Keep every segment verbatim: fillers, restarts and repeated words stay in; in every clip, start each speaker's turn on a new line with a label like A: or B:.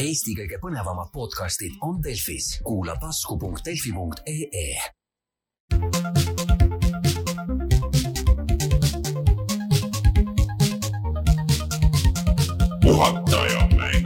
A: Eesti kõige põnevamad podcastid on Delfis. Kuula tasku punkt delfi punkt ee. Puhataja mäng.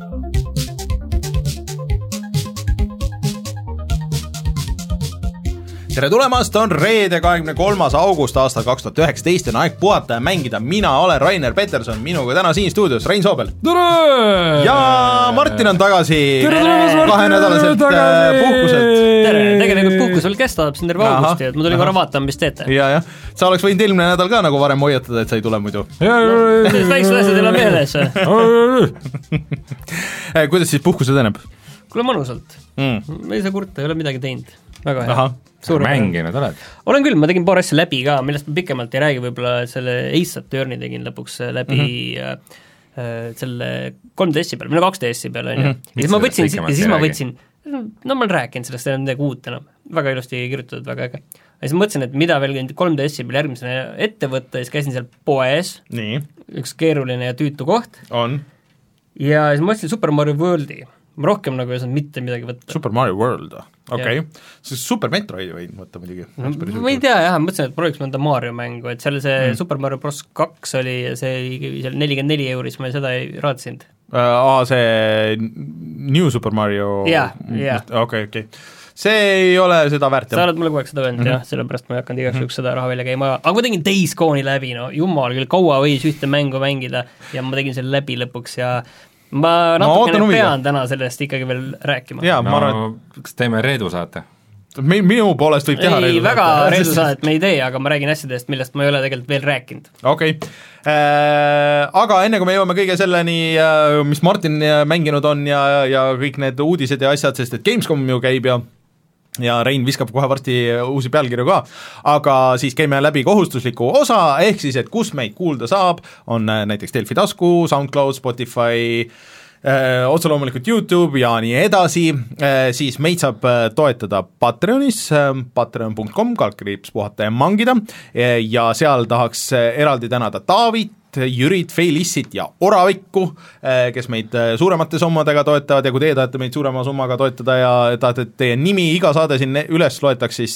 B: Tere tulemast, on reede kahekümne kolmas august aastal kaks tuhat üheksateist ja on aeg puhata ja mängida. Mina olen Rainer Peterson, minuga täna siin stuudios Rein Soobel.
C: Tere!
B: Ja Martin on tagasi.
C: Tere, tere,
B: kahenädalaselt puhkuselt.
C: Tere, tegelikult puhkus veel kestab siin terve augusti, et ma tulin korra vaatama, mis teete.
B: Ja, ja. Sa oleks võinud eelmine nädal ka nagu varem hoiatada, et sa ei tule muidu.
C: Väiksed asjad ei ole meeles.
B: Kuidas siis puhkus edeneb?
C: Kuule mõnusalt.
B: Mm.
C: Ei saa kurta, ei ole midagi teinud. Väga hea.
B: Aha.
D: Suur mänginud oled?
C: Olen küll, ma tegin paar asja läbi ka, millest ma pikemalt ei räägi, võib-olla selle Ace Attorney tegin lõpuks läbi mm-hmm. äh, selle kolm D S-i peal, minu kaks D S-i peal on ju. Ja siis ma võtsin, ja siis ma võtsin, no ma olen rääkinud sellest, ei ole midagi uut enam, väga ilusti kirjutatud, väga äge. Ja siis ma mõtlesin, et mida veel kolm D S-i peal järgmisena ette võtta, ja siis käisin seal poes,
B: nii.
C: Üks keeruline ja tüütu koht.
B: On.
C: Ja siis ma mõtlesin Super Mario Worldi. Ma rohkem nagu ei saanud mitte midagi võtta.
B: Super Mario World, okei okay. Siis Super Metroid võin võtta muidugi.
C: No, ma ei tea jah, mõtlesin, et prooviks mõnda Mario mängu, et seal see mm. Super Mario Bros kaks oli ja see seal nelikümmend neli euris, ma seda ei raadsinud.
B: Aa, see New Super Mario
C: jah, jah.
B: okei, okei. See ei ole seda väärt.
C: Sa oled mulle kogu aeg seda öelnud mm-hmm. jah, sellepärast ma ei hakanud igaks juhuks seda raha välja käima, aga ma tegin Days Gone'i läbi, no jumal küll, kaua võis ühte mängu mängida ja ma tegin selle läbi lõpuks ja ma natukene no, pean täna sellest ikkagi veel rääkima.
B: Jaa,
D: no,
B: ma arvan,
D: kas teeme reedu saate?
B: Minu poolest võib teha
C: ei,
B: reedu
C: väga saate. Reedu saadet me ei tee, aga ma räägin asjadest, millest ma ei ole tegelikult veel rääkinud.
B: Okei, okay. äh, aga enne kui me jõuame kõige selleni, mis Martin mänginud on ja, ja kõik need uudised ja asjad, sest et Gamescom ju käib ja ja Rein viskab kohe varsti uusi pealkirju ka, aga siis käime läbi kohustusliku osa, ehk siis, et kus meid kuulda saab, on näiteks Delfi tasku, SoundCloud, Spotify, öö, otse loomulikult YouTube ja nii edasi, siis meid saab toetada Patreonis, patreon punkt com, kaldkriips puhata ja mangida, ja seal tahaks eraldi tänada Taavit, Jürit, Feilissit ja Oravikku, kes meid suuremate summadega toetavad ja kui teie tahate meid suurema summaga toetada ja tahate, et teie nimi iga saade siin üles loetaks, siis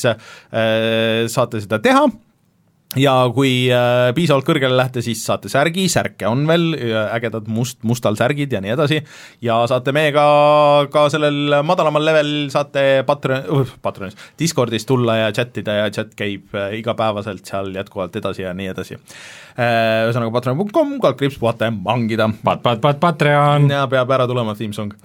B: saate seda teha. Ja kui äh, piisavalt kõrgele lähte, siis saate särgi, särke on veel, ägedad must, mustal särgid ja nii edasi, ja saate meiega ka sellel madalamal level saate Patreon, uh, Patreonis, Discordis tulla ja chattida ja chat käib äh, igapäevaselt seal jätkuvalt edasi ja nii edasi. Äh, ühesõnaga patreon punkt com, kaldkriips puhata ja mangida.
D: Pat, pat, pat, Patreon!
B: Ja peab ära tulema theme song.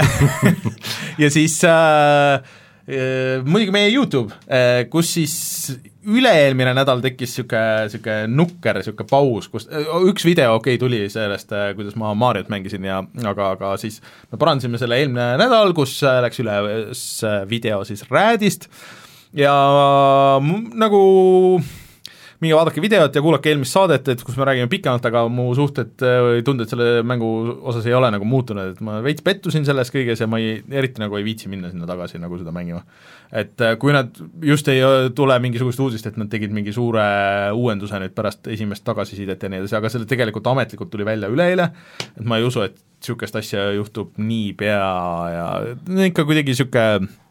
B: Ja siis äh, äh, muidugi meie YouTube, äh, kus siis üle-eelmine nädal tekkis siuke, siuke nukker, siuke paus, kus üks video okei okay, tuli sellest, kuidas ma Mariot mängisin ja aga, aga siis me parandasime selle eelmine nädal, kus läks üle video siis Räädist ja nagu minge vaadake videot ja kuulake eelmist saadet, et kus me räägime pikemalt, aga mu suhted või tunded selle mängu osas ei ole nagu muutunud, et ma veits pettusin selles kõiges ja ma ei, eriti nagu ei viitsi minna sinna tagasi nagu seda mängima. Et kui nad just ei tule mingisugust uudist, et nad tegid mingi suure uuenduse nüüd pärast esimest tagasisidet ja nii edasi, aga selle tegelikult ametlikult tuli välja üleeile, et ma ei usu, et niisugust asja juhtub nii pea ja ikka kuidagi niisugune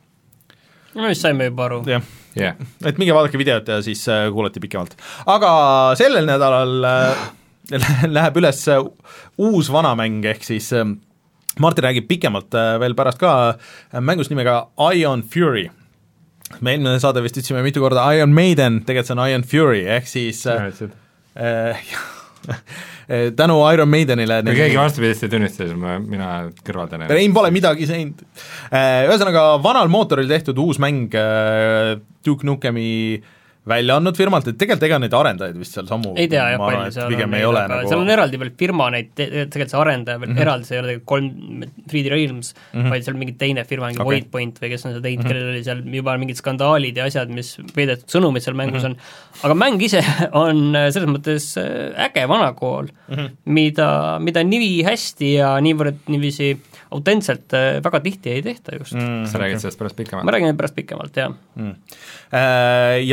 C: no mis saime juba aru.
B: jah,
D: yeah.
B: Et minge vaadake videot ja siis kuulati pikemalt. Aga sellel nädalal läheb üles uus vanamäng, ehk siis Martin räägib pikemalt veel pärast ka mängust nimega Ion Fury. Me eelmine saade vist ütlesime mitu korda Iron Maiden, tegelikult see on Ion Fury, ehk siis äh, tänu Iron Maidenile
D: kui keegi vastupidist ei tunnistas, mina kõrvaldan
B: Rein pole midagi seinud. Ühesõnaga vanal mootoril tehtud uus mäng Duke Nukemi välja andnud firmalt, et tegelikult ega neid arendajaid vist seal sammu
C: ei tea jah, palju seal on,
B: ei ole, nagu...
C: seal on eraldi veel firma neid, tegelikult see arendaja veel mm -hmm. eraldi, see ei ole tegelikult kolm three D Realms mm, -hmm. vaid seal mingi teine firma, mingi okay. Waypoint või kes on seda teinud mm, -hmm. kellel oli seal juba mingid skandaalid ja asjad, mis veedetud sõnumid seal mängus mm -hmm. on, aga mäng ise on selles mõttes äge vanakool mm, -hmm. mida, mida nii hästi ja niivõrd niiviisi autentselt väga tihti ei tehta just
D: mm,. Sa räägid sellest pärast pikemalt?
C: Ma räägin pärast pikemalt, jah
B: mm. Ja selle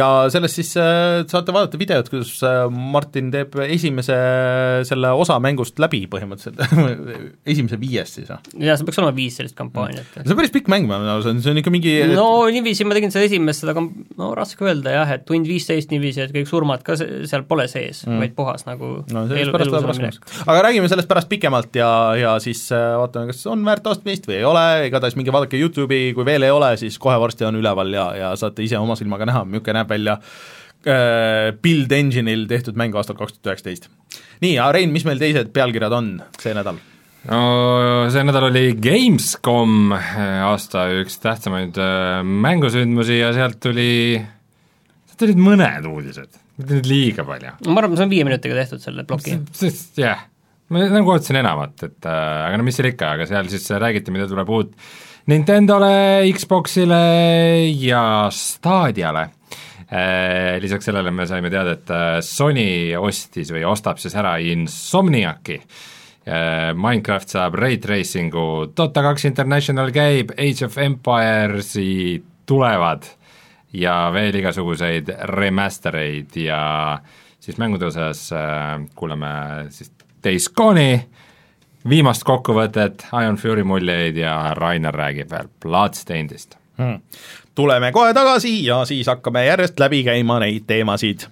B: sellest siis äh, saate vaadata videot, kuidas äh, Martin teeb esimese selle osa mängust läbi põhimõtteliselt, esimese viiest siis.
C: jaa, see peaks olema viis sellist kampaaniat.
B: see on päris pikk mäng, ma olen, see on ikka mingi
C: no niiviisi ma tegin seda esimest, seda kam-, no raske öelda jah, et tund viisteist niiviisi, et kõik surmad ka seal pole sees mm., vaid puhas nagu
B: no, elu, elu minek. Aga räägime sellest pärast pikemalt ja, ja siis äh, vaatame, kas on väärt ostmist või ei ole, igatahes mingi vaadake YouTube'i, kui veel ei ole, siis kohe varsti on üleval ja, ja saate ise oma silmaga näha, milline näeb välja äh, Build Engine'il tehtud mäng aastal kaks tuhat üheksateist. Nii, ja Rein, mis meil teised pealkirjad on see nädal?
D: no see nädal oli Gamescom, aasta üks tähtsamaid äh, mängusündmusi ja sealt tuli, sealt tulid mõned uudised, mitte nüüd liiga palju.
C: ma arvan, see on viie minutiga tehtud selle ploki.
D: jah yeah., ma nagu ootasin enamat, et äh, aga no mis seal ikka, aga seal siis räägiti, mida tuleb uut Nintendole, Xboxile ja Stadiale. Lisaks sellele me saime teada, et Sony ostis või ostab siis ära Insomniaci. Minecraft saab Ray Tracingu, Dota kaks International käib, Age of Empires'i tulevad ja veel igasuguseid remastereid ja siis mängude osas kuuleme siis Days Gone'i, viimast kokkuvõtet, Iron Fury muljeid ja Rainer räägib veel Bloodstainedist
B: hmm.. Tuleme kohe tagasi ja siis hakkame järjest läbi käima neid teemasid.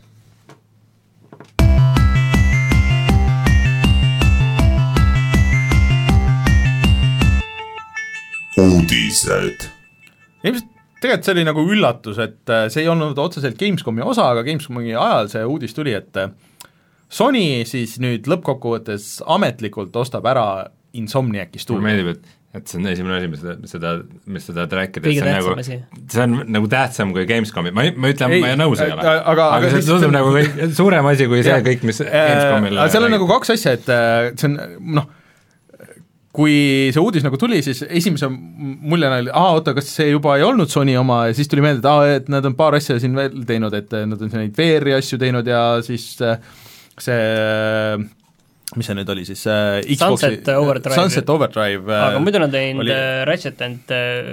E: uudised.
B: Ilmselt tegelikult see oli nagu üllatus, et see ei olnud otseselt Gamescomi osa, aga Gamescomi ajal see uudis tuli, et Sony siis nüüd lõppkokkuvõttes ametlikult ostab ära Insomniaci stuudio.
D: Mulle meeldib, et, et see on esimene asi, mis seda, seda, mis seda rääkida,
C: kõige
D: see on, nagu, see on nagu tähtsam kui Gamescomi, ma, ma ütlen, ma ei nõus ei ole, aga, aga, aga see tundub nagu kõik, suurem asi kui see kõik, mis Gamescomil
B: äh, seal on nagu kaks asja, et see on noh, kui see uudis nagu tuli, siis esimese muljena oli, aa, oota, kas see juba ei olnud Sony oma ja siis tuli meelde, et aa, et nad on paar asja siin veel teinud, et nad on neid V R-i asju teinud ja siis see, mis see nüüd oli siis, Xboxi
C: Sunset Overdrive,
B: Sunset Overdrive
C: aga muidu nad teinud oli... Ratchet and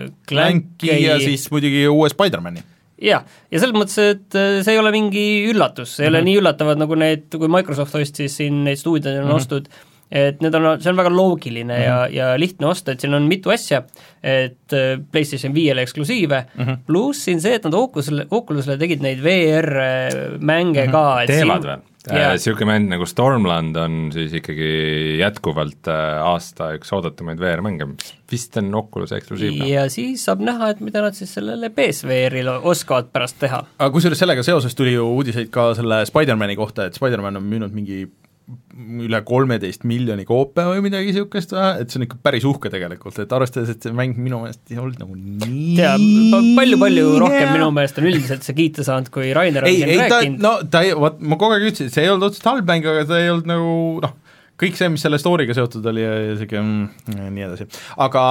C: Clanki
B: ja siis muidugi uue Spider-mani.
C: Jah, ja selles mõttes, et see ei ole mingi üllatus, see ei mm-hmm. ole nii üllatavad nagu need, kui Microsoft ostis siin neid stuudioid on mm-hmm. ostud, et need on, see on väga loogiline mm-hmm. ja, ja lihtne osta, et siin on mitu asja, et PlayStation viiele eksklusiive mm-hmm., pluss siin see, et nad Oculusele, Oculusele tegid neid V R-mänge mm-hmm. ka.
D: Teevad veel? Niisugune mäng nagu Stormland on siis ikkagi jätkuvalt aasta üks oodatumaid V R-mänge, vist on Oculus eksklusiivne.
C: Ja siis saab näha, et mida nad siis sellele P S V R-ile oskavad pärast teha.
B: Aga kusjuures sellega seoses tuli ju uudiseid ka selle Spider-mani kohta, et Spider-Man on müünud mingi üle kolmeteist miljoni koopia või midagi niisugust, et see on ikka päris uhke tegelikult, et arvestades, et see mäng minu meelest ei olnud nagu nii
C: tea, palju-palju rohkem minu meelest on üldiselt see kiita saanud, kui Rainer on ei, siin ei, rääkinud.
B: No ta ei, vaat ma kogu aeg ütlesin, see ei olnud otseselt halb mäng, aga ta ei olnud nagu noh, kõik see, mis selle story'ga seotud oli ja isegi mm, nii edasi, aga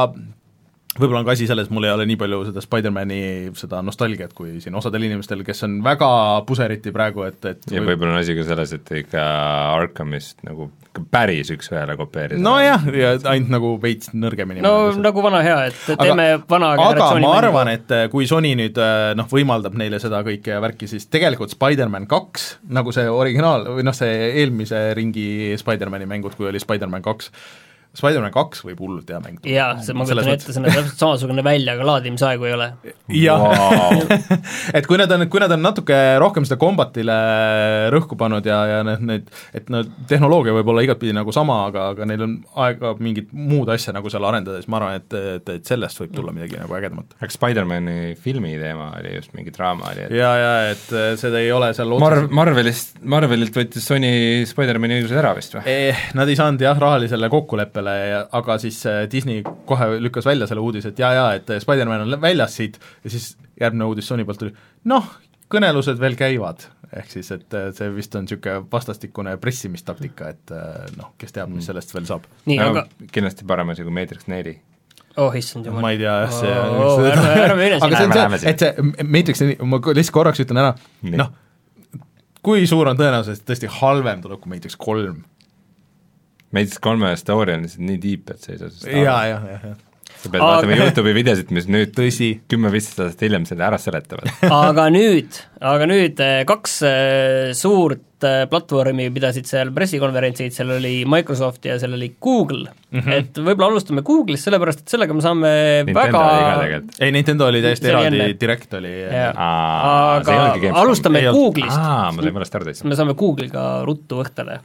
B: võib-olla on ka asi selles, mul ei ole nii palju seda Spider-mani seda nostalgiat, kui siin osadel inimestel, kes on väga puseriti praegu, et, et
D: ja võib-olla on asi ka selles, et ikka Arkhamist nagu päris üks ühele kopeerida.
B: No jah, ja ainult nagu veits nõrgemini.
C: No nagu vana hea, et aga, teeme vana
B: generatsiooni aga ma arvan, et kui Sony nüüd noh, võimaldab neile seda kõike ja värki, siis tegelikult Spider-Man kaks, nagu see originaal, või noh, see eelmise ringi Spider-Mani mängud, kui oli Spider-Man kaks, Spider-Man kaks võib hullult hea mäng.
C: Jaa, see ma kujutan ette, see on täpselt samasugune välja, aga laadimisaegu ei ole.
B: Jah wow. et kui nad on, kui nad on natuke rohkem seda kombatile rõhku pannud ja, ja need, need, et no tehnoloogia võib olla igatpidi nagu sama, aga, aga neil on aega mingit muud asja nagu seal arendada, siis ma arvan, et, et, et sellest võib tulla midagi nagu ägedamat.
D: Aga Spider-mani filmi teema oli just mingi draama oli, et
B: ja, ja et seda ei ole seal
D: Mar- Marvelist, Marvelilt võttis Sony Spider-mani õigused ära vist või?
B: Eh, nad ei saanud jah, rahalisele kokkuleppele, aga siis Disney kohe lükkas välja selle uudise, et jaa, jaa, et Spider-Man on väljas siit ja siis järgmine uudis Sony poolt tuli, noh, kõnelused veel käivad, ehk siis, et see vist on niisugune vastastikune pressimistaktika, et noh, kes teab, mis sellest veel saab.
C: Nii,
D: no,
C: aga
D: kindlasti parem asi kui Matrix neli.
C: Oh, issand jumal.
B: Ma ei tea, jah, see
C: oh, ärme, ärme üle
B: aga see on see, et see Matrix, ma lihtsalt korraks ütlen ära, noh, kui suur on tõenäosus, et tõesti halvem tuleb kui Matrix kolm?
D: Matrix kolme story on lihtsalt nii deep, et see ei saa
B: jaa, jah, jah, jah.
D: sa pead vaatama YouTube'i videosid, mis nüüd
B: tõsi
D: kümme-viisteist aastat hiljem selle ära seletavad.
C: aga nüüd, aga nüüd kaks suurt platvormi pidasid seal pressikonverentsid, seal oli Microsoft ja seal oli Google mm, -hmm. et võib-olla alustame Google'ist, sellepärast et sellega me saame
D: Nintendo
C: väga
B: ei, Nintendo oli täiesti eraldi, Direct oli
C: Aa, aga alustame Google'ist.
D: Aa, ma sain mõnest aru täitsa.
C: me saame Google'iga ruttu õhtale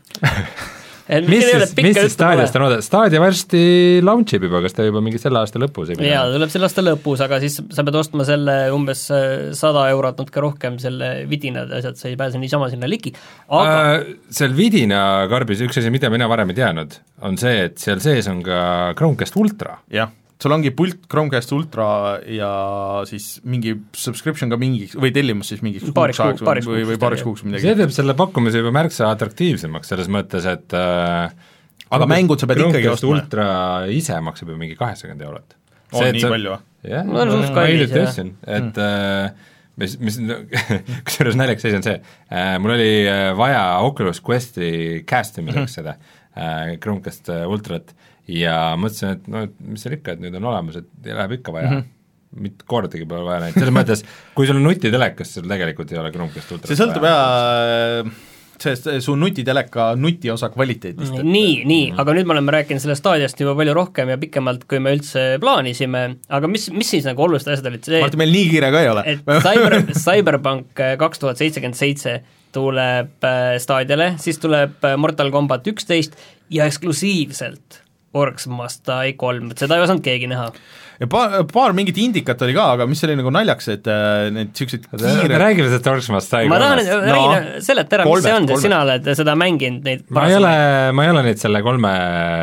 D: mis siis, mis siis Stadiast on oodata? Stadia varsti launch ib juba, kas ta juba mingi selle aasta lõpus?
C: jaa, ta tuleb selle aasta lõpus, aga siis sa pead ostma selle umbes sada eurot natuke rohkem, selle vidinad ja asjad, sa ei pääse niisama sinna ligi, aga
D: äh, seal vidina karbis üks asi, mida mina varem ei teadnud, on see, et seal sees on ka Chromecast Ultra.
B: jah, sul ongi pult Chromecast Ultra ja siis mingi subscription ka mingiks, või tellimus siis mingiks
C: paariks
B: kuuks
C: kuuks, paariks
B: või, või paariks kuuks midagi.
D: see teeb selle pakkumise juba märksa atraktiivsemaks, selles mõttes, et äh,
B: aga mängud sa pead ikkagi
D: Chromecast
B: ostma.
D: Ultra ise maksab ju mingi kaheksakümmend eurot.
B: on nii palju või?
D: jah,
C: No,
D: ma,
C: suht
D: ma
C: kallis,
D: hiljuti
C: jah.
D: ostsin, et mm. mis, mis kusjuures naljakas asi on see, mul oli vaja Oculus Questi castimiseks mm -hmm. seda äh, Chromecast Ultrat ja mõtlesin, et no, et mis seal ikka, et nüüd on olemas, et läheb ikka vaja mm. -hmm. mitte kordagi pole vaja näinud, selles mõttes, kui sul on nutitelekas, sul tegelikult ei ole Chromecast Ultrat.
B: see sõltub jaa sellest su nutiteleka nutiosa kvaliteedist.
C: Et... nii, nii mm., aga nüüd me oleme rääkinud sellest staadiast juba palju rohkem ja pikemalt, kui me üldse plaanisime, aga mis, mis siis nagu olulised asjad olid see,
B: Martin, meil nii kiire ka ei ole.
C: et Cyber, Cyberpunk kaks tuhat seitsekümmend seitse tuleb staadiale, siis tuleb Mortal Combat üksteist ja eksklusiivselt Orcs Must Die kolm, et seda ei osanud keegi näha.
B: ja paar, paar mingit indikat oli ka, aga mis oli nagu naljaks, et äh, need niisugused kiired
D: räägime sellest Orcs Must Die
C: ma tahan,
D: kolmest.
C: räägin, seleta ära, mis see on, sest sina oled seda mänginud neid
D: ma ei ole, ma ei ole neid selle kolme,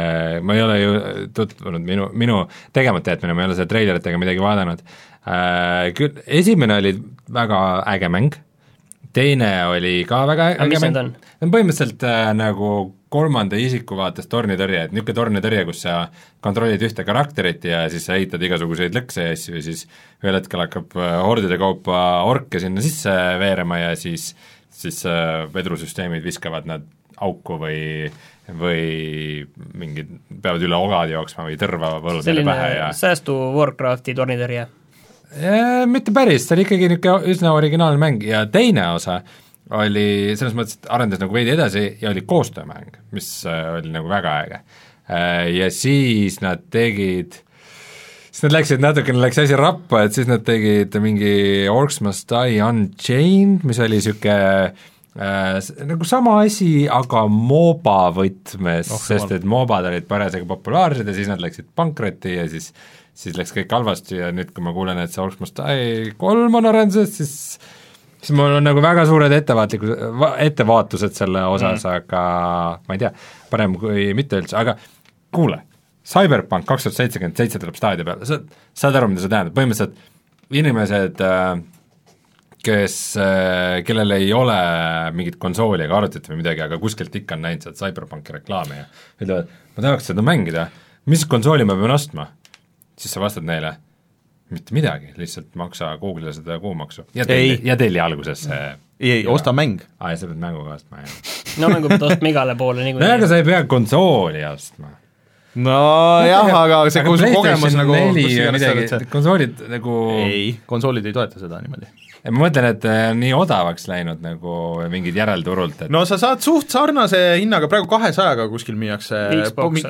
D: ma ei ole ju tutvunud, minu, minu tegemata jätmine, ma ei ole selle treileritega midagi vaadanud äh,, küll esimene oli väga äge mäng, teine oli ka väga äge mäng,
C: on?
D: on põhimõtteliselt äh, nagu kolmanda isiku vaates tornitõrje, et niisugune tornitõrje, kus sa kontrollid ühte karakterit ja siis sa ehitad igasuguseid lõkse ja asju ja siis ühel hetkel hakkab hordide kaupa orke sinna sisse veerema ja siis, siis vedrusüsteemid viskavad nad auku või või mingid, peavad üle ogad jooksma või tõrva võludele pähe ja
C: säästu Warcrafti tornitõrje?
D: Mitte päris, see oli ikkagi niisugune üsna originaalne mäng ja teine osa oli selles mõttes, et arendas nagu veidi edasi ja oli koostöömäng, mis oli nagu väga äge. Ja siis nad tegid, siis nad läksid natukene, läks asi rappa, et siis nad tegid mingi Orcs Must Die Unchained, mis oli niisugune äh, nagu sama asi, aga MOBA võtmes oh,, sest et MOBAd olid parasjagu populaarsed ja siis nad läksid pankrotti ja siis siis läks kõik halvasti ja nüüd, kui ma kuulen, et see Orcs Must Die kolm on arenduses, siis siis mul on nagu väga suured ettevaatlikud, ettevaatused selle osas mm., aga ma ei tea, parem kui mitte üldse, aga kuule, Cyberpunk kaks tuhat seitsekümmend seitse tuleb staadia peale, sa saad aru, mida see tähendab, põhimõtteliselt inimesed, kes, kellel ei ole mingit konsooli ega arvutit või midagi, aga kuskilt ikka on näinud sealt Cyberpunki reklaami ja ütlevad, ma tahaks seda mängida, mis konsooli ma pean ostma? Siis sa vastad neile, mitte midagi, lihtsalt maksa Google'ile seda kuumaksu ja telli, ja telli alguses
B: ei, ei, osta mäng.
D: aa, ja sa pead mängu ka ostma, jah.
C: no mängu pead ostma igale poole nii kui
D: no aga sa ei pea konsooli ostma.
B: no jah, aga see aga kogemus nagu
D: midagi, konsoolid nagu
B: ei, konsoolid ei toeta seda niimoodi.
D: ma mõtlen, et nii odavaks läinud nagu mingid järelturult, et
B: no sa saad suht sarnase hinnaga, praegu kahesajaga kuskil müüakse
C: Xbox.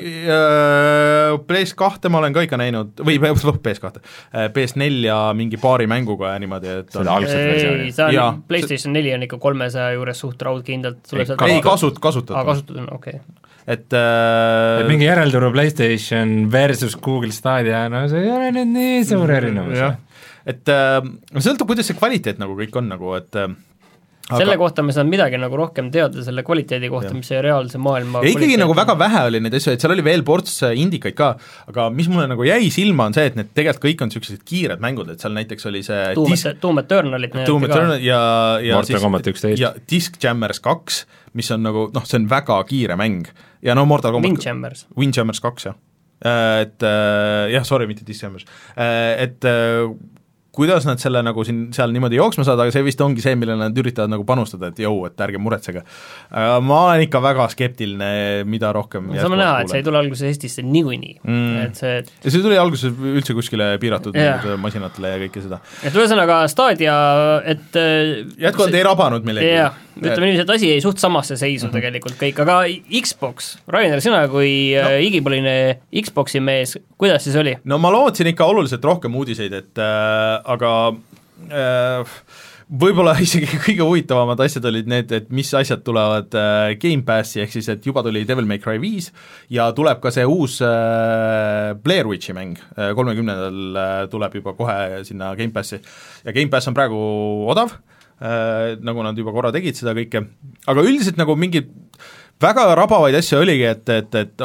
B: P S kahte ma olen ka ikka näinud, või P S kahte, P S nelja mingi paari mänguga ja niimoodi, et
D: seda algset versiooni.
C: see on, PlayStation neli on ikka kolmesaja juures suht raudkindlalt
B: ei, ei kasut-, kasutatud.
C: aa, kasutatud on, okei okay.
B: et, äh,
D: et mingi järelturu PlayStation versus Google Stadia, no see ei ole nüüd nii suur erinevus.
B: et äh, sõltub, kuidas see kvaliteet nagu kõik on nagu, et äh,
C: selle aga... kohta me saame midagi nagu rohkem teada, selle kvaliteedi kohta, mis see reaalse maailma
B: ja ikkagi nagu väga vähe oli neid asju, et seal oli veel ports indikaid ka, aga mis mulle nagu jäi silma, on see, et need tegelikult kõik on niisugused kiired mängud, et seal näiteks oli see
C: Doom, dis... Doom Eternalit
B: Doom Eternal ja, ja
D: Mortal Combat üksteist
B: ja Disc Jammers kaks, mis on nagu noh, see on väga kiire mäng ja no Mortal Combat
C: Windjammers
B: Windjammers kaks, jah. Et jah, sorry, mitte Disc Jammers, et kuidas nad selle nagu siin, seal niimoodi jooksma saada, aga see vist ongi see, millele nad üritavad nagu panustada, et jõu, et ärge muretsege. Ma olen ikka väga skeptiline, mida rohkem
C: saame näha, et see ei tule alguses Eestisse niikuinii mm.. et see et...
B: ja see tuli alguses üldse kuskile piiratud yeah. masinatele ja kõike seda.
C: et ühesõnaga Stadia, et
B: jätkuvalt see... ei rabanud millegi.
C: jah, ütleme niiviisi, et asi ei suht samasse seisu mm-hmm. tegelikult kõik, aga Xbox, Rainer, sina kui no. igipõline Xboxi mees, kuidas siis oli?
B: no ma lootsin ikka oluliselt rohkem uudiseid, et äh, aga äh, võib-olla isegi kõige huvitavamad asjad olid need, et mis asjad tulevad äh, Game Passi, ehk siis et juba tuli Devil May Cry viis ja tuleb ka see uus äh, Blair Witchi mäng, kolmekümnendal äh, tuleb juba kohe sinna Game Passi ja Game Pass on praegu odav, äh, nagu nad juba korra tegid seda kõike, aga üldiselt nagu mingi väga rabavaid asju oligi, et, et, et,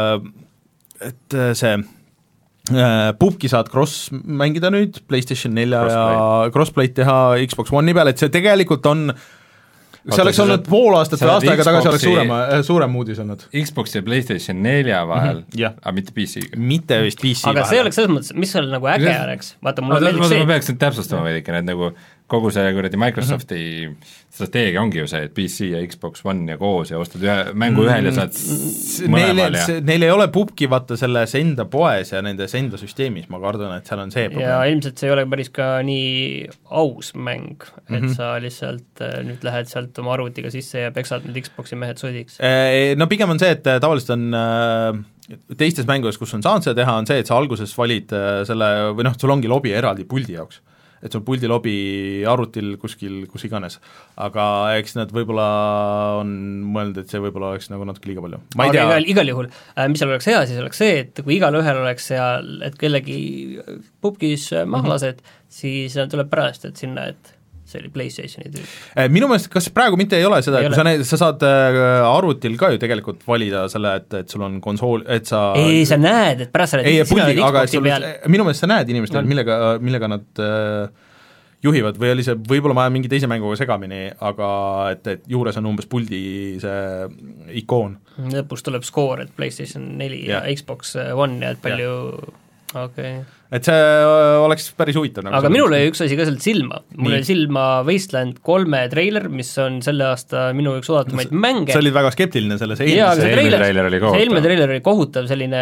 B: et, et see Pubki saad cross mängida nüüd, PlayStation nelja crossplay. ja crossplay'd teha Xbox One'i peal, et see tegelikult on, see oleks olnud saad, pool aastat või aasta aega tagasi oleks suurem, suurem uudis olnud.
D: Xbox ja PlayStation nelja vahel mm, -hmm, aga mitte P C-ga.
B: mitte vist P C
C: aga
B: vahel.
C: see oleks selles mõttes, mis seal nagu äge oleks, vaata mulle meeldiks see.
D: ma peaks nüüd täpsustama veidikene, et nagu kogu see kuradi Microsofti mm -hmm. strateegia ongi ju see, et P C ja Xbox One ja koos ja ostad ühe mängu ühel ja saad mõlemal ja
B: neil ei ole pubki vaata selles enda poes ja nendes enda süsteemis, ma kardan, et seal on see probleem.
C: ja ilmselt see ei ole päris ka nii aus mäng, et mm -hmm. sa lihtsalt nüüd lähed sealt oma arvutiga sisse ja peksad need Xboxi mehed sodiks.
B: No pigem on see, et tavaliselt on teistes mängudes, kus on saanud seda teha, on see, et sa alguses valid selle, või noh, sul ongi lobi eraldi puldi jaoks, et sul puldilobi arvutil kuskil, kus iganes, aga eks nad võib-olla on mõelnud, et see võib-olla oleks nagu natuke liiga palju. ma ei
C: aga
B: tea.
C: igal, igal juhul, mis seal oleks hea, siis oleks see, et kui igal ühel oleks seal, et kellegi pubkis maha lased, siis tuleb pärast, et sinna, et see oli PlayStationi tüüp.
B: Minu meelest, kas praegu mitte ei ole seda, et kui sa, need, sa saad arvutil ka ju tegelikult valida selle, et, et sul on konsool, et sa
C: ei, sa näed, et pärast sa
B: ei, puldi, aga sul, minu meelest sa näed inimestel no., millega, millega nad äh, juhivad või oli see, võib-olla ma ajan mingi teise mänguga segamini, aga et, et juures on umbes puldi see ikoon.
C: lõpus tuleb skoor, et PlayStation neli ja, ja Xbox One ja et palju okei okay.
B: et see oleks päris huvitav nagu.
C: aga minul oli üks asi ka sealt silma, mul oli silma Wasteland kolme treiler, mis on selle aasta minu üks oodatumaid no, mänge.
B: sa olid väga skeptiline selles
C: eelmises.
D: see eelmine treiler oli kohutav.
C: see eelmine treiler oli kohutav, selline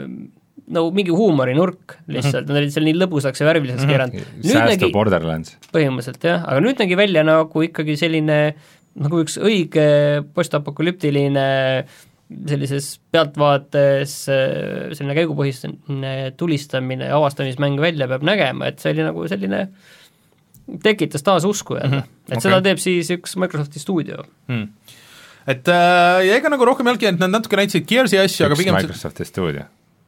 C: no mingi huumorinurk lihtsalt, nad olid seal nii lõbusaks ja värviliseks keeranud.
D: Säästu Borderlands.
C: põhimõtteliselt jah, aga nüüd nägi välja nagu ikkagi selline nagu üks õige postapokalüptiline sellises pealtvaates selline käigupõhistane tulistamine ja avastamismäng välja peab nägema, et see oli nagu selline tekitas taas usku jälle mm, -hmm. et okay. seda teeb siis üks Microsofti stuudio
B: mm.. et äh, ja ega nagu rohkem ei olnudki, et nad natuke näitasid Gears'i asju, aga pigem
D: Microsofti stuudio.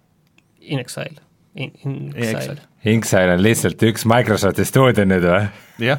C: In Exile In, in Exile
D: Inxile on lihtsalt üks Microsofti stuudio nüüd või?
B: jah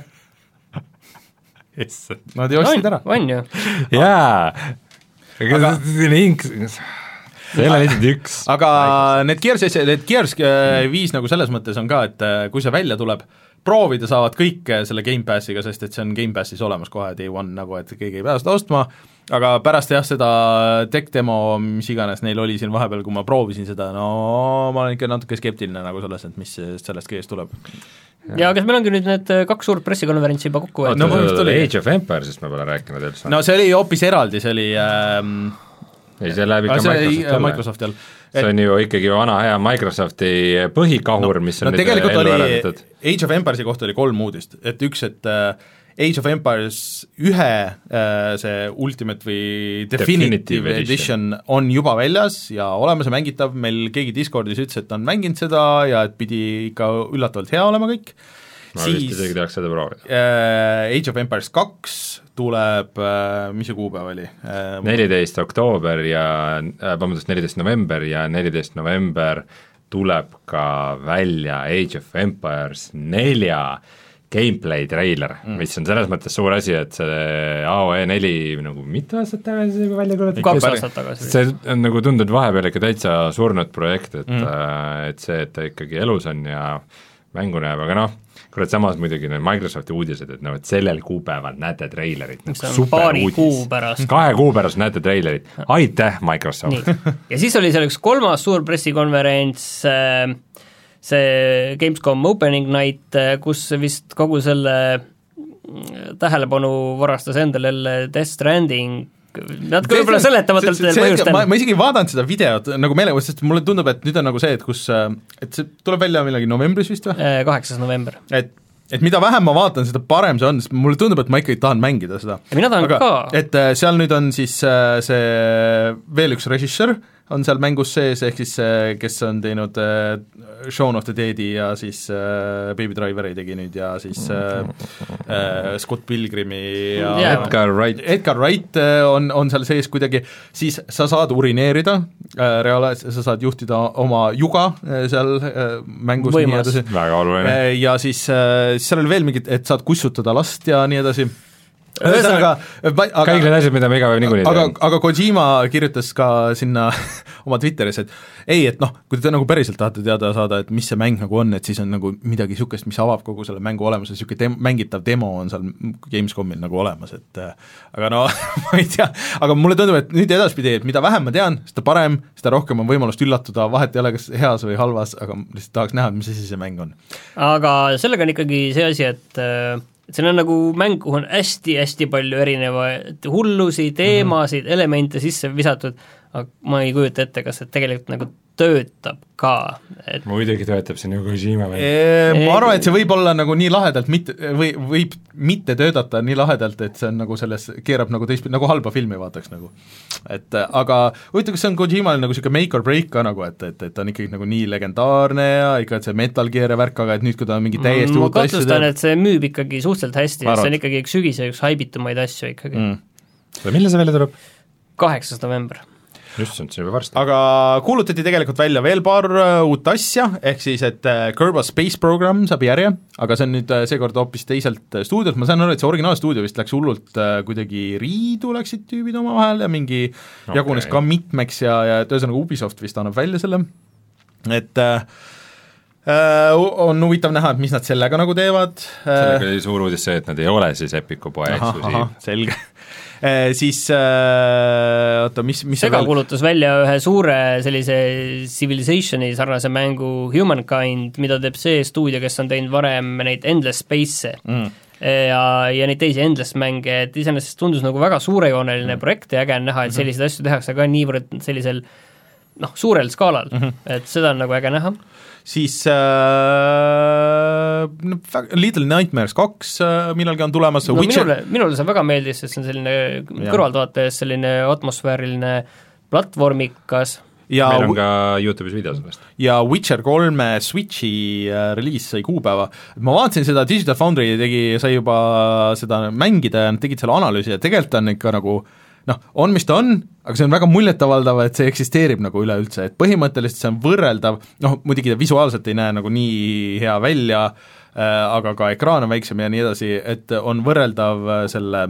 B: yes. Nad jõudsid ära.
C: on ju?
D: jaa aga see Inks see ei ole lihtsalt üks.
B: aga need Gears, need Gears viis nagu selles mõttes on ka, et kui see välja tuleb, proovida saavad kõik selle Game Passiga, sest et see on Game Passis olemas kohe day one nagu, et keegi ei pea seda ostma, aga pärast jah, seda tech demo, mis iganes neil oli siin vahepeal, kui ma proovisin seda, no ma olen ikka natuke skeptiline nagu selles, et mis sellest kõigest tuleb.
C: ja kas meil ongi nüüd need kaks suurt pressikonverentsi juba kokku võetud?
D: no põhimõtteliselt oli Age of Empires'ist me pole rääkinud üldse.
B: no see oli hoopis eraldi, see oli ähm,
D: ei, see läheb ikka Microsofti alla.
B: Microsofti all.
D: see on ju ikkagi vana hea Microsofti põhikahur no,, mis on
B: no,
D: nüüd ellu ärandatud.
B: Age of Empires'i kohta oli kolm uudist, et üks, et äh, Age of Empires ühe äh, see Ultimate või Definitive, Definitive Edition. edition on juba väljas ja olemas ja mängitav, meil keegi Discordis ütles, et ta on mänginud seda ja et pidi ikka üllatavalt hea olema kõik.
D: ma siis, vist isegi tahaks seda proovida
B: äh,. Age of Empires kaks tuleb äh,, mis see kuupäev oli äh,?
D: neliteist oktoober ja äh,, vabandust, neliteist november ja neliteist november tuleb ka välja Age of Empires nelja gameplay treiler mm., mis on selles mõttes suur asi, et see A O E neli nagu mitu aastat tagasi välja kuulutatud.
C: kaks aastat tagasi.
D: see on nagu tundnud vahepeal ikka täitsa surnud projekt, et mm. äh, et see, et ta ikkagi elus on ja mängu näeb, aga noh, kurat samas muidugi need Microsofti uudised, et noh, et sellel kuupäeval näete treilerit, nagu
C: paari kuu pärast.
D: kahe kuu pärast näete treilerit, aitäh Microsoft!
C: ja siis oli seal üks kolmas suur pressikonverents, see Gamescom Opening Night, kus vist kogu selle tähelepanu varastas endale jälle Death Stranding, natuke võib-olla seletamatult põhjustel.
B: Ma, ma isegi vaadanud seda videot nagu meelega, sest mulle tundub, et nüüd on nagu see, et kus, et see tuleb välja millegi novembris vist või?
C: kaheksas november.
B: Et et mida vähem ma vaatan, seda parem see on, sest mulle tundub, et ma ikkagi tahan mängida seda.
C: Ja mina tahan
B: aga,
C: ka.
B: Et seal nüüd on siis see veel üks režissöör on seal mängus sees, ehk siis kes on teinud Shaun of the Deadi ja siis Baby Driveri tegi nüüd ja siis äh, Scott Pilgrimi ja
C: yeah.
D: Edgar Wright,
B: Edgar Wright on, on seal sees kuidagi, siis sa saad urineerida äh, reaalajas, sa saad juhtida oma juga äh, seal äh, mängus
C: Võimas.
B: nii edasi.
D: Väga oluline.
B: Äh, ja siis, äh, siis seal oli veel mingid, et saad kussutada last ja nii edasi. Ühesõnaga,
D: kõik need asjad, mida me iga päev niikuinii
B: aga,
D: teeme.
B: aga Kojima kirjutas ka sinna oma Twitteris, et ei, et noh, kui te nagu päriselt tahate teada saada, et mis see mäng nagu on, et siis on nagu midagi niisugust, mis avab kogu selle mängu olemuse, niisugune dem- mängitav demo on seal Gamescomil nagu olemas, et aga no ma ei tea, aga mulle tundub, et nüüd edaspidi, et mida vähem ma tean, seda parem, seda rohkem on võimalust üllatuda, vahet ei ole kas heas või halvas, aga lihtsalt tahaks näha, mis asi see mäng on.
C: Aga sellega on ikkagi see asi, et et see on nagu mäng, kuhu on hästi-hästi palju erinevaid hullusi, teemasid, mm-hmm. elemente sisse visatud, aga ma ei kujuta ette, kas see tegelikult nagu töötab ka, et
D: muidugi töötab see nagu Kojima või?
B: Ma arvan, et see võib olla nagu nii lahedalt mitte, või võib mitte töötada nii lahedalt, et see on nagu selles, keerab nagu teist, nagu halba filmi vaataks nagu. Et aga huvitav, kas see on Kojimal nagu niisugune make or break ka nagu, et, et, et ta on ikkagi nagu nii legendaarne ja ikka, et see Metal Gear värk, aga et nüüd, kui ta on mingi täiesti
C: ma
B: uut asja
C: kahtlustan, et see müüb ikkagi suhteliselt hästi, see on ikkagi üks sügise, üks haibitumaid asju ikkagi mm..
D: Mille see välja tuleb?
C: kaheksas november.
D: Just, see on juba varsti.
B: Aga kuulutati tegelikult välja veel paar uut asja, ehk siis, et Kerbal Space Program saab järje, aga see on nüüd seekord hoopis teiselt stuudiot, ma saan aru, et see originaalstuudio vist läks hullult kuidagi riidu, läksid tüübid oma vahel ja mingi okay. jagunes ka mitmeks ja, ja tõesõnaga Ubisoft vist annab välja selle, et äh, on huvitav näha, et mis nad sellega nagu teevad.
D: Sellega oli suur uudis see, et nad ei ole siis Epiku poe eksklusiiv.
B: Selge. Eh, siis äh, oota, mis, mis
C: Sega kuulutas välja ühe suure sellise Civilizationi sarnase mängu Humankind, mida teeb see stuudio, kes on teinud varem neid Endless Space'e mm. ja, ja neid teisi Endless mänge, et iseenesest tundus nagu väga suurejooneline mm. projekt ja äge on näha, et selliseid asju tehakse ka niivõrd sellisel noh, suurel skaalal mm, -hmm. et seda on nagu äge näha.
B: Siis äh, Little Nightmares kaks äh, millalgi on tulemas
C: no, minule, minule see väga meeldis, sest see on selline kõrvaltvaates selline atmosfääriline platvormikas
B: ja
D: meil on ka YouTube'is video sellest.
B: Ja Witcher kolme Switchi äh, release sai kuupäeva. Ma vaatasin seda, Digital Foundry tegi, sai juba seda mängida ja nad tegid selle analüüsi ja tegelikult on ikka nagu noh, on mis ta on, aga see on väga muljetavaldav, et see eksisteerib nagu üleüldse, et põhimõtteliselt see on võrreldav, noh muidugi ta visuaalselt ei näe nagu nii hea välja äh,, aga ka ekraan on väiksem ja nii edasi, et on võrreldav selle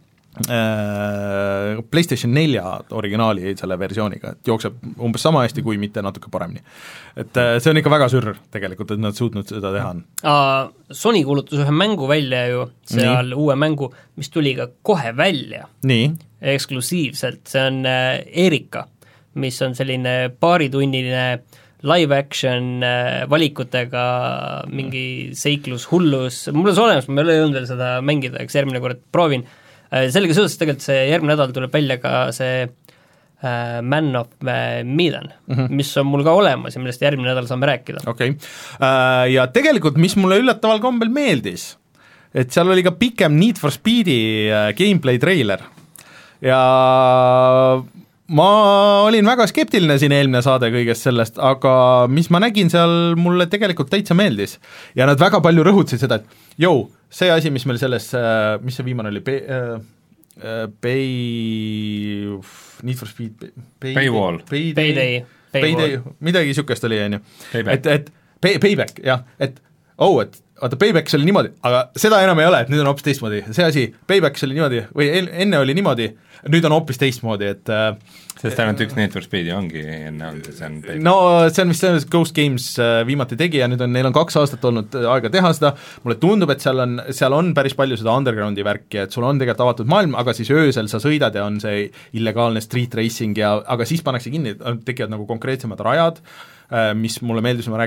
B: äh, PlayStation nelja originaali selle versiooniga, et jookseb umbes sama hästi, kui mitte natuke paremini. Et äh, see on ikka väga sürr tegelikult, et nad suutnud seda teha on.
C: Sony kuulutus ühe mängu välja ju, seal nii. Uue mängu, mis tuli ka kohe välja.
B: Nii
C: eksklusiivselt, see on äh, Erika, mis on selline paaritunniline live action äh, valikutega mingi seiklus, hullus, mul on see olemas, ma ei ole jõudnud veel seda mängida, eks järgmine kord proovin äh,. Sellega seoses tegelikult see järgmine nädal tuleb välja ka see äh, Man of Medan mm, -hmm. mis on mul ka olemas ja millest järgmine nädal saame rääkida.
B: Okei okay. äh, ja tegelikult, mis mulle üllataval kombel meeldis, et seal oli ka pikem Need for Speedi äh, gameplay treiler ja ma olin väga skeptiline siin eelmine saade kõigest sellest, aga mis ma nägin seal, mulle tegelikult täitsa meeldis. Ja nad väga palju rõhutasid seda, et jõu, see asi, mis meil selles, mis see viimane oli, Bay, Bay, Need for Speed, Bay,
D: Paywall,
C: Payday, Payday,
B: Payday, midagi niisugust oli, on ju. Et, et pay, Payback, jah, et oh, et vaata, Paybacks oli niimoodi, aga seda enam ei ole, et nüüd on hoopis teistmoodi, see asi, Paybacks oli niimoodi, või enne oli niimoodi, nüüd on hoopis teistmoodi, et
D: sest ainult üks Need for Speedi ongi enne olnud, see on Payback.
B: no see on vist see, Ghost Games viimati tegi ja nüüd on, neil on kaks aastat olnud aega teha seda, mulle tundub, et seal on, seal on päris palju seda undergroundi värki, et sul on tegelikult avatud maailm, aga siis öösel sa sõidad ja on see illegaalne street racing ja aga siis pannakse kinni, tekivad nagu konkreetsemad rajad, mis mulle meeldis, ma rääkisin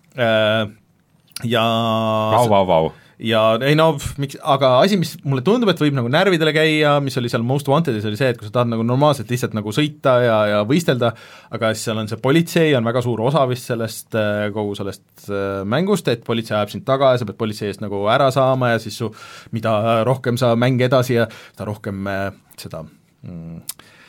B: ja
D: vau, vau, vau.
B: ja ei no, miks, aga asi, mis mulle tundub, et võib nagu närvidele käia, mis oli seal Most Wantedis, oli see, et kui sa tahad nagu normaalselt lihtsalt nagu sõita ja, ja võistelda, aga siis seal on see politsei, on väga suur osa vist sellest, kogu sellest mängust, et politsei ajab sind taga ja sa pead politsei eest nagu ära saama ja siis su, mida rohkem sa mängi edasi ja seda rohkem seda mm,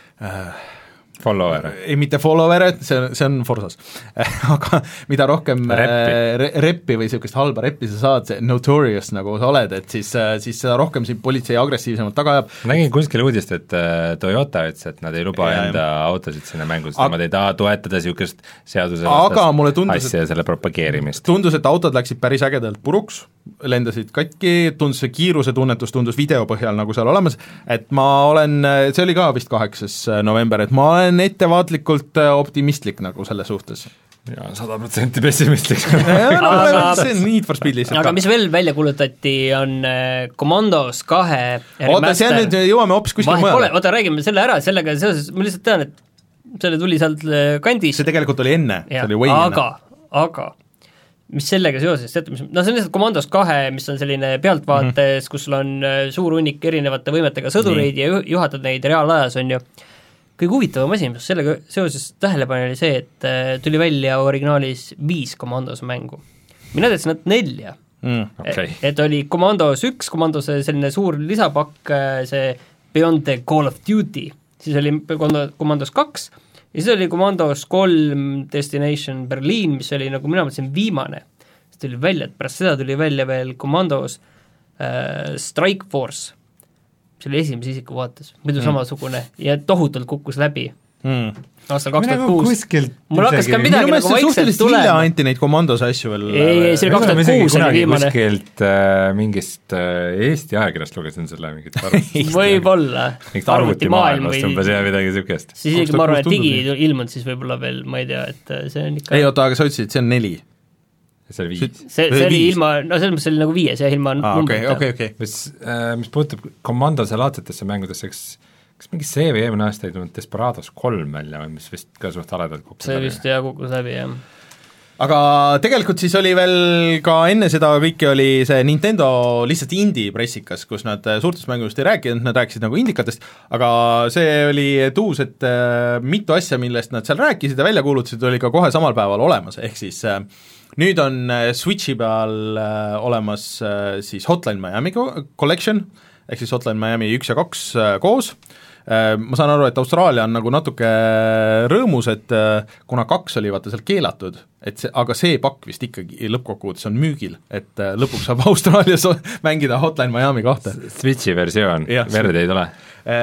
B: äh,
D: follower.
B: ei, mitte follower, see, see on Forsas aga mida rohkem reppi, re, reppi või niisugust halba reppi sa saad, see notorious nagu sa oled, et siis, siis seda rohkem siin politsei agressiivsemalt taga ajab.
D: nägin kuskil uudist, et Toyota ütles, et nad ei luba ja, enda ja. autosid sinna mängu, sest nemad ei taha toetada niisugust seaduse vastast asja ja selle propageerimist.
B: Tundus, et autod läksid päris ägedalt puruks, lendasid katki, tundus see kiirusetunnetus, tundus video põhjal nagu seal olemas, et ma olen, see oli ka vist kaheksas november, et ma olen ettevaatlikult optimistlik nagu selle suhtes.
D: jaa, sada protsenti pessimistlik.
B: no, see on Need for Speed lihtsalt.
C: aga mis veel välja kuulutati, on Commandos kahe
B: oota, see on nüüd, jõuame hoopis kuskil mujale.
C: Oota, räägime selle ära, sellega seoses, ma lihtsalt tean, et selle tuli sealt kandist.
B: See tegelikult oli enne,
C: ja,
B: see oli way
C: aga,
B: enne.
C: aga mis sellega seoses, teate, mis, no see on lihtsalt Commandos kahe, mis on selline pealtvaates mm, -hmm. kus sul on suur hunnik erinevate võimetega sõdureid Nii. ja juhatad neid reaalajas, on ju. Kõige huvitavam asi, mis sellega seoses tähelepanu oli see, et tuli välja originaalis viis Commandos mängu. Mina teadsin, et nelja.
B: Mm,
D: okay.
C: et, et oli Commandos üks, Commandos selline suur lisapakk, see Beyond the Call of Duty, siis oli Commandos kaks, ja siis oli Commandos kolm Destination Berlin, mis oli nagu mina mõtlesin viimane. Siis tuli välja, et pärast seda tuli välja veel Commandos äh, Strike Force, see oli esimese isiku vaates, muidu mm. samasugune ja tohutult kukkus läbi mm. aastal kaks tuhat kuus. mul hakkas ka midagi nagu vaikselt tulema.
B: anti neid Commandos asju veel.
C: ei, ei, see oli kaks tuhat kuus oli viimane.
D: kuskilt äh, mingist äh, Eesti ajakirjast lugesin selle mingit arvutust.
C: võib-olla.
D: mingit arvutimaailmast umbes ja midagi niisugust.
C: siis isegi ma arvan, et digi ilmunud siis võib-olla veel, ma ei tea, et see on ikka
B: ei oota, aga sa ütlesid, see on neli.
D: see oli viis.
C: see, see oli ilma, no selles mõttes see oli nagu viies ja ilma
B: ah,
C: numbrit.
B: Okay, okay, okay.
D: mis, äh, mis puudutab Commandose laadsetesse mängudesse, eks kas mingi see või eelmine aasta ei tulnud Desperados kolm välja, mis vist ka suht aledalt kukkus
C: see läbi. Vist jah kukkus läbi, jah.
B: Aga tegelikult siis oli veel ka enne seda kõike oli see Nintendo lihtsalt indie pressikas, kus nad suurtest mängudest ei rääkinud, nad rääkisid nagu indikatest, aga see oli tuus, et mitu asja, millest nad seal rääkisid ja välja kuulutasid, oli ka kohe samal päeval olemas, ehk siis nüüd on Switchi peal olemas siis Hotline Miami Collection, ehk siis Hotline Miami üks ja kaks koos. Ma saan aru, et Austraalia on nagu natuke rõõmus, et kuna kaks oli vaata seal keelatud, et see, aga see pakk vist ikkagi lõppkokkuvõttes on müügil, et lõpuks saab Austraalias mängida Hotline Miami kahte.
D: Switchi versioon, verd ei tule.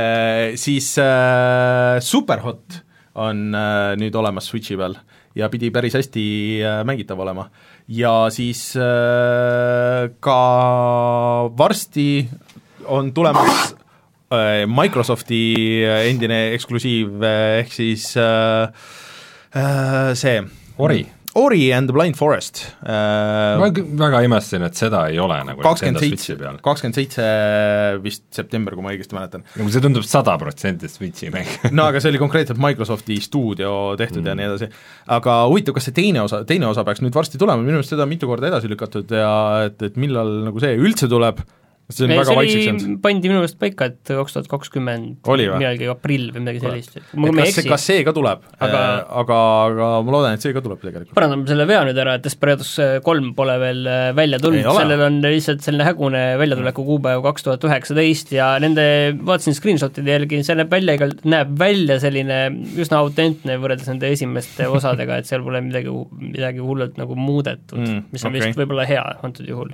B: Siis äh, Superhot on äh, nüüd olemas Switchi peal ja pidi päris hästi äh, mängitav olema. Ja siis äh, ka varsti on tulemas äh, Microsofti endine eksklusiiv äh, ehk siis äh, äh, see
D: Ori
B: Ori and the Blind Forest äh,
D: ma väga imestasin, et seda ei ole nagu
B: kakskümmend seitse, kakskümmend seitse vist september, kui ma õigesti mäletan.
D: See tundub sada protsenti Switchi mäng.
B: no aga see oli konkreetselt Microsofti stuudio tehtud mm. ja nii edasi. Aga huvitav, kas see teine osa, teine osa peaks nüüd varsti tulema, minu meelest seda mitu korda edasi lükatud ja et, et millal nagu see üldse tuleb. See on
C: ei,
B: väga
C: vaikseks jäänud. Pandi minu meelest paika, et kaks tuhat kakskümmend midagi aprill või midagi sellist.
B: Kas see, kas see ka tuleb, aga, aga, aga ma loodan, et see ka tuleb tegelikult.
C: Parandame selle vea nüüd ära, et Desperados kolm pole veel välja tulnud, sellel on lihtsalt selline hägune väljatuleku kuupäev kaks tuhat üheksateist ja nende, vaatasin screenshotide jälgi, see näeb välja, näeb välja selline üsna autentne võrreldes nende esimeste osadega, et seal pole midagi, midagi hullult nagu muudetud mm,, mis on okay. Vist võib-olla hea antud juhul.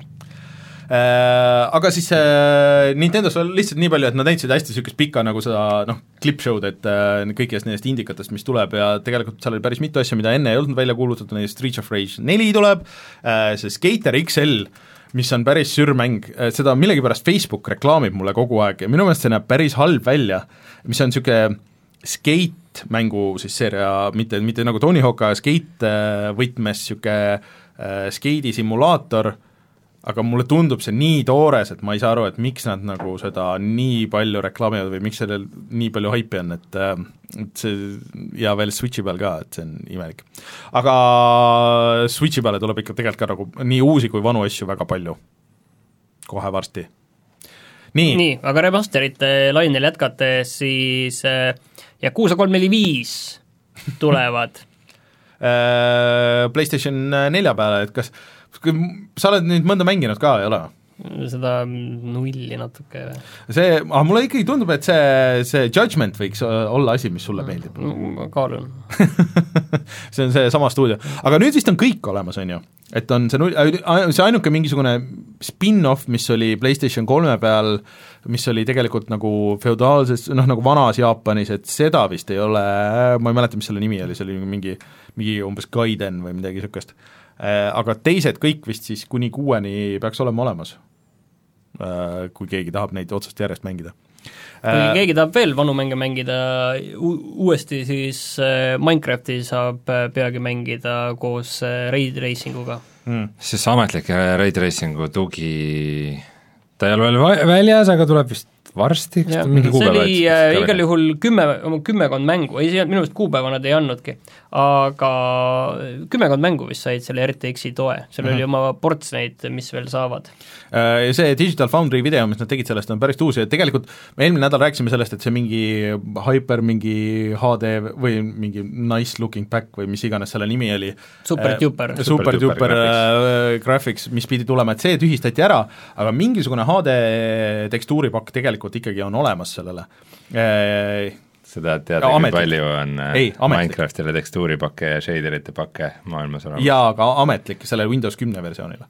B: Äh, aga siis äh, Nintendos on lihtsalt nii palju, et nad näitasid hästi niisugust pikka nagu seda noh, clip-show'd, et äh, kõigest nendest indikatest, mis tuleb ja tegelikult seal oli päris mitu asja, mida enne ei olnud välja kuulutatud, näiteks Streets of Rage neli tuleb äh,, see Skater X L, mis on päris sürmäng, seda millegipärast Facebook reklaamib mulle kogu aeg ja minu meelest see näeb päris halb välja, mis on niisugune skate mängu siis seeria, mitte, mitte nagu Tony Hawk, aga skate võtmes niisugune äh, skeidi simulaator, aga mulle tundub see nii toores, et ma ei saa aru, et miks nad nagu seda nii palju reklaamivad või miks sellel nii palju haipi on, et, et see ja veel Switchi peal ka, et see on imelik. Aga Switchi peale tuleb ikka tegelikult ka nagu nii uusi kui vanu asju väga palju, kohe varsti. Nii,
C: nii aga remasterite lainel jätkates siis Yakuza kolm neli viis tulevad
B: PlayStation nelja peale, et kas sa oled nüüd mõnda mänginud ka, ei ole?
C: Seda nulli natuke.
B: See, ah, mulle ikkagi tundub, et see, see Judgment võiks olla asi, mis sulle meeldib.
C: Ma kaalun.
B: see on see sama stuudio. Aga nüüd vist on kõik olemas, on ju? Et on see, see ainuke mingisugune spin-off, mis oli PlayStation kolme peal, mis oli tegelikult nagu feudaalses, noh nagu vanas Jaapanis, et seda vist ei ole, ma ei mäleta, mis selle nimi oli, see oli mingi, mingi umbes Gaiden või midagi niisugust. Aga teised kõik vist siis kuni kuueni peaks olema olemas, kui keegi tahab neid otsast järjest mängida.
C: Kui keegi tahab veel vanu mänge mängida u- uuesti, siis Minecrafti saab peagi mängida koos Ray Tracinguga.
B: Hmm.
D: Siis ametlik Ray Tracingu tugi, ta ei ole veel väljas, aga tuleb vist varsti,
C: ja, mingi kuupäeva. See oli igal juhul kümme, kümmekond mängu, ei, see minu vist kuupäeva nad ei andnudki, aga kümmekond mängu vist said selle R T X-i toe, seal mm-hmm. oli oma ports neid, mis veel saavad.
B: See Digital Foundry video, mis nad tegid sellest, on päris tuus ja tegelikult me eelmine nädal rääkisime sellest, et see mingi Hyper, mingi H D või mingi nice looking back või mis iganes selle nimi oli.
C: Super Duper.
B: Super, super Duper graphics. graphics, mis pidi tulema, et see tühistati ära, aga mingisugune H D tekstuuripakk tegelikult ikkagi on olemas sellele.
D: Seda teada, kui palju on ei, Minecraftile tekstuuripakke ja shaderite pakke maailmas olemas.
B: Jaa, aga ametlik selle Windows kümme versioonile,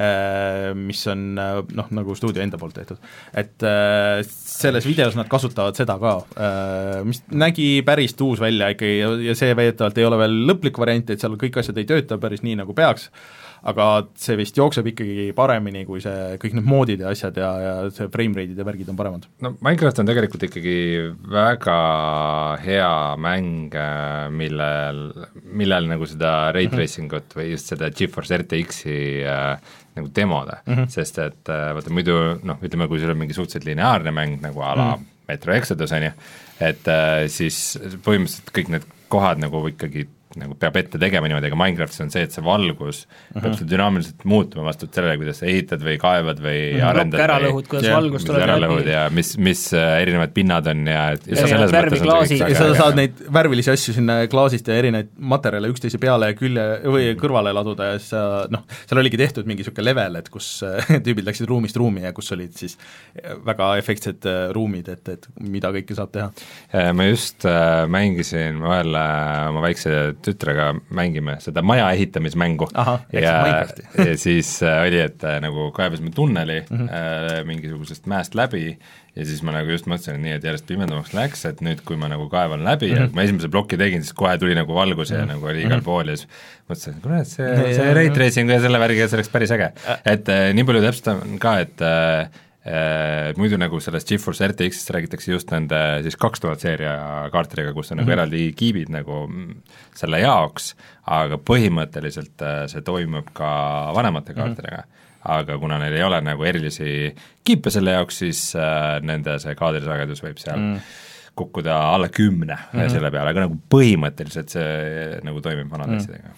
B: mis on noh, nagu stuudio enda poolt tehtud. Et selles videos nad kasutavad seda ka, mis nägi päris tuus välja ikkagi ja see väidetavalt ei ole veel lõplik variant, et seal kõik asjad ei tööta päris nii, nagu peaks, aga see vist jookseb ikkagi paremini, kui see kõik need moodid ja asjad ja, ja see frame rate'id ja värgid on paremad.
D: No Minecraft on tegelikult ikkagi väga hea mäng, millel, millel nagu seda ray tracingut mm -hmm. või just seda GeForce R T X-i äh, nagu demoda mm, -hmm. sest et äh, vaata muidu noh, ütleme, kui sul on mingi suhteliselt lineaarne mäng nagu a la mm -hmm. Metro Exodus on ju, et äh, siis põhimõtteliselt kõik need kohad nagu ikkagi nagu peab ette tegema niimoodi, aga Minecraftis on see, et see valgus uh-huh. peab seda dünaamiliselt muutuma vastavalt sellele, kuidas sa ehitad või kaevad või uh-huh. arendad
C: ära lõhud, kuidas yeah. valgus tuleb
D: ära lõhud ja mis, mis erinevad pinnad on ja, ja, ja selles mõttes on
B: see ja sa saad neid värvilisi asju sinna klaasist ja erinevaid materjale üksteise peale ja külje või kõrvale laduda ja siis sa, noh, seal oligi tehtud mingi niisugune level, et kus tüübid läksid ruumist ruumi ja kus olid siis väga efektsed ruumid, et, et mida kõike saab teha.
D: Ma just mängisin vahel oma väikse tütrega mängime seda maja ehitamismängu.
B: Aha,
D: ja, ja siis äh, oli, et äh, nagu kaebasime tunneli mm -hmm. äh, mingisugusest mäest läbi ja siis ma nagu just mõtlesin, et nii, et järjest pimendamaks läks, et nüüd, kui ma nagu kaevan läbi mm -hmm. ja kui ma esimese ploki tegin, siis kohe tuli nagu valgus ja mm -hmm. nagu oli igal pool ja siis mõtlesin, et kuule, et see, see ray tracing ja selle värgiga, see oleks päris äge. Et äh, nii palju täpselt on ka, et äh, et muidu nagu sellest GeForce R T X-ist räägitakse just nende siis kaks tuhat seeria kaartidega, kus on mm -hmm. nagu eraldi kiibid nagu selle jaoks, aga põhimõtteliselt see toimub ka vanemate kaartidega mm. -hmm. aga kuna neil ei ole nagu erilisi kiipe selle jaoks, siis äh, nende see kaadrisagedus võib seal mm. kukkuda alla kümne mm -hmm. selle peale, aga nagu põhimõtteliselt see nagu toimib vanade mm. asjadega.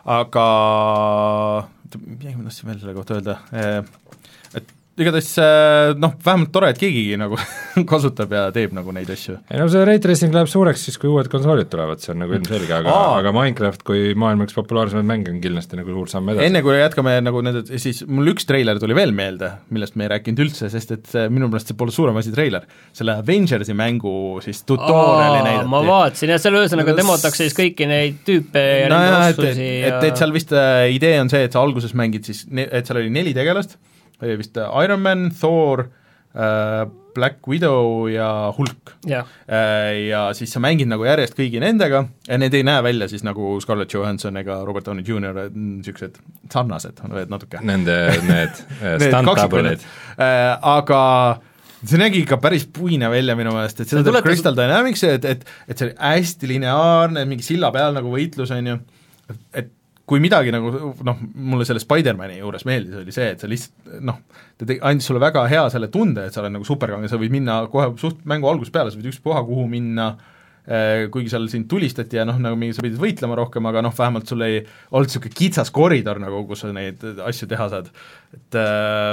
B: Aga midagi ma tahtsin veel selle kohta öelda, et igatahes noh, vähemalt tore, et keegi nagu kasutab ja teeb nagu neid asju.
D: ei no see ray tracing läheb suureks siis, kui uued konsoolid tulevad, see on nagu ilmselge, aga, aga Minecraft kui maailma üks populaarsemaid mänge on kindlasti nagu suur samm edasi.
B: Enne kui jätkame nagu nende, siis mul üks treiler tuli veel meelde, millest me ei rääkinud üldse, sest et minu meelest see pole suurem asi treiler, selle Avengersi mängu siis tutoriali näidati.
C: Ma vaatasin ja seal ühesõnaga demotakse siis kõiki neid tüüpe ja
B: no
C: nende
B: jah,
C: oskusi
B: et,
C: ja...
B: et, et seal vist äh, idee on see, et sa alguses mängid siis, et seal oli neli tegelast, vist Iron Man, Thor, Black Widow ja Hulk.
C: Ja.
B: ja siis sa mängid nagu järjest kõigi nendega ja need ei näe välja siis nagu Scarlett Johansson ega Robert Downey junior, niisugused sarnased, natuke.
D: Nende need stunt-doublid.
B: Aga see nägi ikka päris puine välja minu meelest, et seda teeb Crystal Dynamics, et, et, et see oli hästi lineaarne, mingi silla peal nagu võitlus on ju, et kui midagi nagu noh, mulle selle Spider-mani juures meeldis, oli see, et sa lihtsalt noh, ta te-, andis sulle väga hea selle tunde, et sa oled nagu superkange, sa võid minna kohe suht mängu algusest peale, sa võid ükspuha kuhu minna, kuigi seal sind tulistati ja noh, nagu mingi sa pidid võitlema rohkem, aga noh, vähemalt sul ei olnud niisugune kitsas koridor nagu, kus sa neid asju teha saad. Et äh,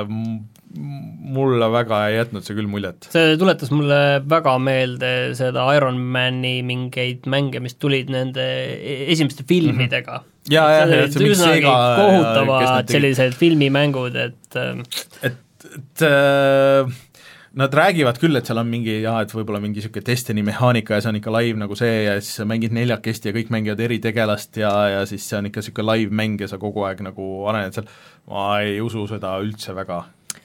B: mulle väga ei jätnud see küll muljet.
C: See tuletas mulle väga meelde seda Iron Mani mingeid mänge, mis tulid nende esimeste filmidega.
B: Mm-hmm. Ja, ja, ja,
C: see mingi sega kohutavad sellised filmimängud, et
B: et, et äh, nad räägivad küll, et seal on mingi jah, et võib-olla mingi niisugune Destiny mehaanika ja see on ikka live nagu see ja siis sa mängid neljakesti ja kõik mängivad eri tegelast ja, ja siis see on ikka niisugune live mäng ja sa kogu aeg nagu arened seal, ma ei usu seda üldse väga.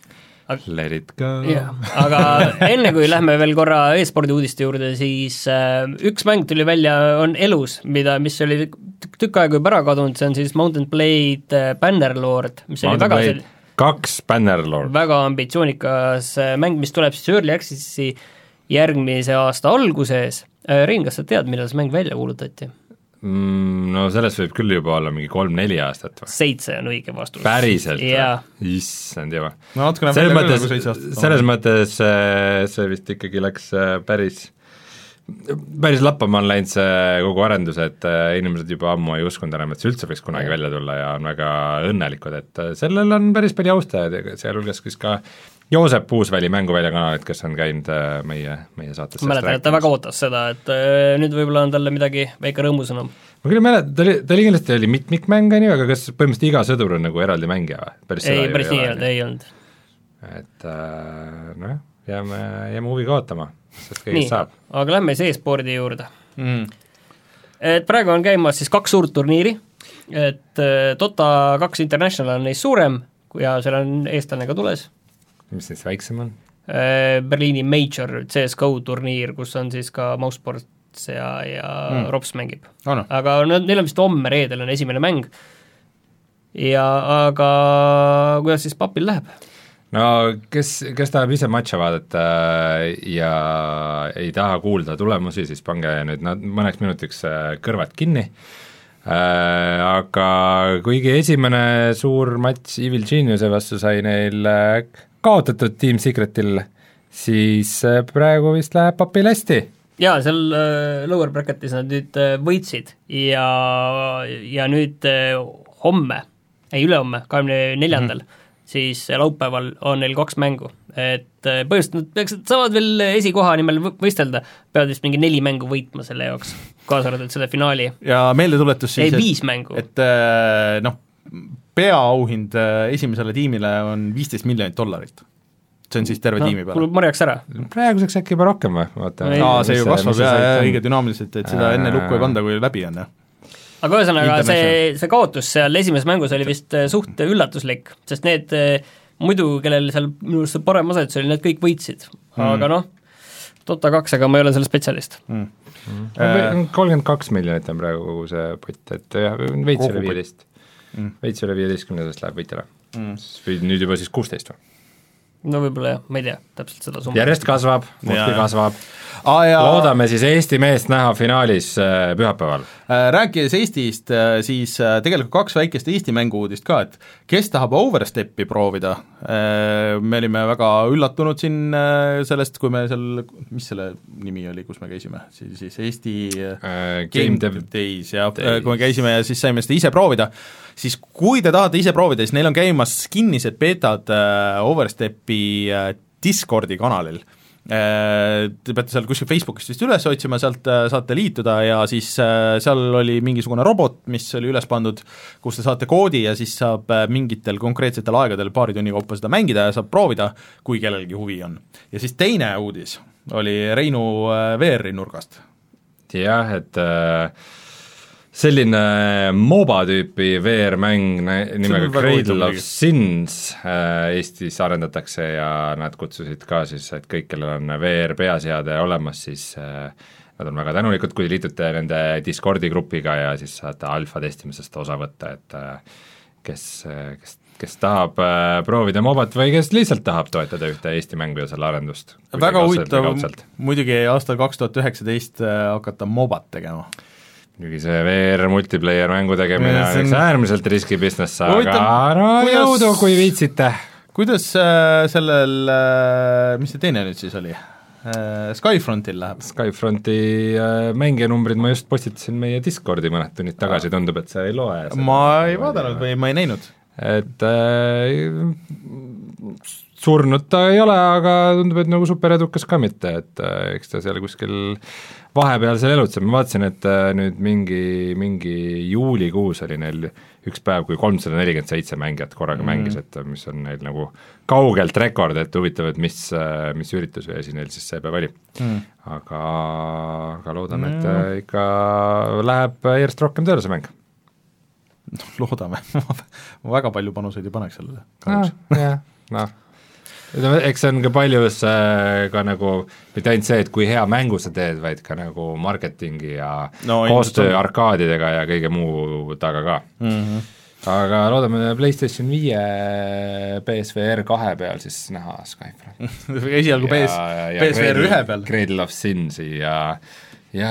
D: Let it go.
C: Yeah. Aga enne kui lähme veel korra e-spordi uudiste juurde, siis äh, üks mäng tuli välja, on elus, mida, mis oli tükk aega juba ära kadunud, see on siis Mountain Blade äh, Bannerlord, mis
D: Mountain
C: oli väga
D: Blade.
C: sel-
D: kaks Bannerlord.
C: väga ambitsioonikas mäng, mis tuleb siis Early Access'i järgmise aasta alguses. Rein, kas sa tead, millal see mäng välja kuulutati?
D: Mm, no sellest võib küll juba olla mingi kolm-neli aastat või?
C: Seitse on õige vastus.
D: Päriselt
C: yeah.
D: või? Issand juba.
B: No natukene
D: selles
B: välja
D: mõttes,
B: nagu seitse aastat.
D: selles mõttes see vist ikkagi läks päris päris lappama on läinud see kogu arendus, et inimesed juba ammu ei uskunud enam, et see üldse võiks kunagi välja tulla ja on väga õnnelikud, et sellel on päris palju austajaid, sealhulgas siis ka Joosep Puusväli mänguväljakanalit, kes on käinud meie, meie saates
C: mäletan, et ta väga ootas seda, et nüüd võib-olla on talle midagi väike rõõmusõnum.
D: Ma küll mäletan, ta oli, ta oli kindlasti oli mitmikmäng, aga kas põhimõtteliselt iga sõdur on nagu eraldi mängija või? Päris
C: ei, päris nii ei olnud, ei olnud.
D: Et noh, jääme, jääme huviga ootama, sest kõigest saab.
C: Aga lähme siis e-spordi juurde.
B: Mm.
C: Et praegu on käimas siis kaks suurt turniiri, et Dota kaks International on neist suurem ja seal on eestlane ka tules.
D: Mis neist väiksem on?
C: Berliini Major C S G O turniir, kus on siis ka Mousesports ja, ja mm. Rops mängib
B: oh, no.
C: aga nad, neil on vist homme reedel on esimene mäng ja aga kuidas siis papil läheb?
D: No kes, kes tahab ise matša vaadata ja ei taha kuulda tulemusi, siis pange nüüd nad mõneks minutiks kõrvad kinni, aga kuigi esimene suur matš Evil Geniuse vastu sai neil kaotatud Team Secretil, siis praegu vist läheb papil hästi.
C: Jaa, seal äh, lower bracketis nad nüüd äh, võitsid ja, ja nüüd äh, homme, ei ülehomme, kahekümne neljandal mm, -hmm. siis laupäeval on neil kaks mängu, et äh, põhjust nad peaks, saavad veel esikoha nimel võistelda, peavad vist mingi neli mängu võitma selle jaoks, kaasa arvatud selle finaali.
B: Ja meeldetuletus siis,
C: ei, viis mängu.
B: Et äh, noh, peaauhind esimesele tiimile on viisteist miljonit dollarit. See on siis terve no, tiimi peale.
C: Kulub marjaks ära.
D: Praeguseks äkki juba rohkem või?
B: Aa, see ju kasvab ja, ja õige dünaamiliselt, et seda enne lukku ei panda, kui läbi on.
C: Aga ühesõnaga, see, see kaotus seal esimeses mängus oli vist suht üllatuslik, sest need muidu, kellel seal minu arust parem asetus oli, need kõik võitsid. Aga mm. noh, Dota kaks, aga ma ei ole selle spetsialist. Mm.
D: Mm. kolmkümmend kaks miljonit on praegu kogu see pott, et jah, veits üle viieteist. Mm. veits üle viieteistkümnendast läheb võitjale mm.. või nüüd juba siis kuusteist või?
C: No võib-olla jah, ma ei tea täpselt seda summa.
D: Järjest kasvab, muudki kasvab.
B: Ah, ja...
D: loodame siis Eesti meest näha finaalis äh, pühapäeval.
B: Rääkides Eestist, siis tegelikult kaks väikest Eesti mängu-uudist ka, et kes tahab Oversteppi proovida, me olime väga üllatunud siin sellest, kui me seal, mis selle nimi oli, kus me käisime, siis, siis Eesti
D: uh, Game Dev
B: Days, ja Days. Kui me käisime ja siis saime seda ise proovida, siis kui te tahate ise proovida, siis neil on käimas kinnised betad Oversteppi Discordi kanalil. Te peate seal kuskil Facebookist vist üles otsima, sealt saate liituda ja siis seal oli mingisugune robot, mis oli üles pandud, kus te saate koodi ja siis saab mingitel konkreetsetel aegadel paari tunni kaupa seda mängida ja saab proovida, kui kellelgi huvi on. Ja siis teine uudis oli Reinu V R-i nurgast.
D: Jah, et selline MOBA tüüpi V R-mäng nimega Cradle of Sins Eestis arendatakse ja nad kutsusid ka siis, et kõik, kellel on V R peaseade olemas, siis nad on väga tänulikud, kui liitute nende Discordi grupiga ja siis saate alfa testimisest osa võtta, et kes, kes, kes tahab proovida MOBAt või kes lihtsalt tahab toetada ühte Eesti mängu ja selle arendust.
B: Väga huvitav muidugi aastal kaks tuhat üheksateist hakata MOBAt tegema.
D: muidugi see V R multiplayer mängu tegemine on üks äärmiselt riski business, aga no
B: kuidas,
D: jõudu, kui viitsite.
B: Kuidas äh, sellel äh,, mis see teine nüüd siis oli äh,, Skyfrontil läheb?
D: Skyfronti äh, mängijanumbrid ma just postitasin meie Discordi mõned tunnid tagasi, tundub, et see ei loe.
B: Ma ei vaadanud või ma ei näinud.
D: Et äh, surnud ta ei ole, aga tundub, et nagu superedukas ka mitte, et äh, eks ta seal kuskil vahepeal seal elutseb, ma vaatasin, et äh, nüüd mingi, mingi juulikuus oli neil üks päev, kui kolmsada nelikümmend seitse mängijat korraga mm. mängis, et mis on neil nagu kaugelt rekord, et huvitav, et mis, mis üritus või asi neil siis see päev oli mm.. aga, aga loodame mm., et äh, ikka läheb järjest rohkem tööle see mäng.
B: Loodame, ma väga palju panuseid ei paneks sellele.
D: Ah, jah, noh. Eks see on ka paljus äh, ka nagu mitte ainult see, et kui hea mängu sa teed, vaid ka nagu marketingi ja no, koostöö arkaadidega ja kõige muu taga ka mm-hmm. aga loodame PlayStation viie P S V R kahe peal siis näha Skyfront
B: esialgu P S V R ühe peal
D: Cradle of Sinsi ja ja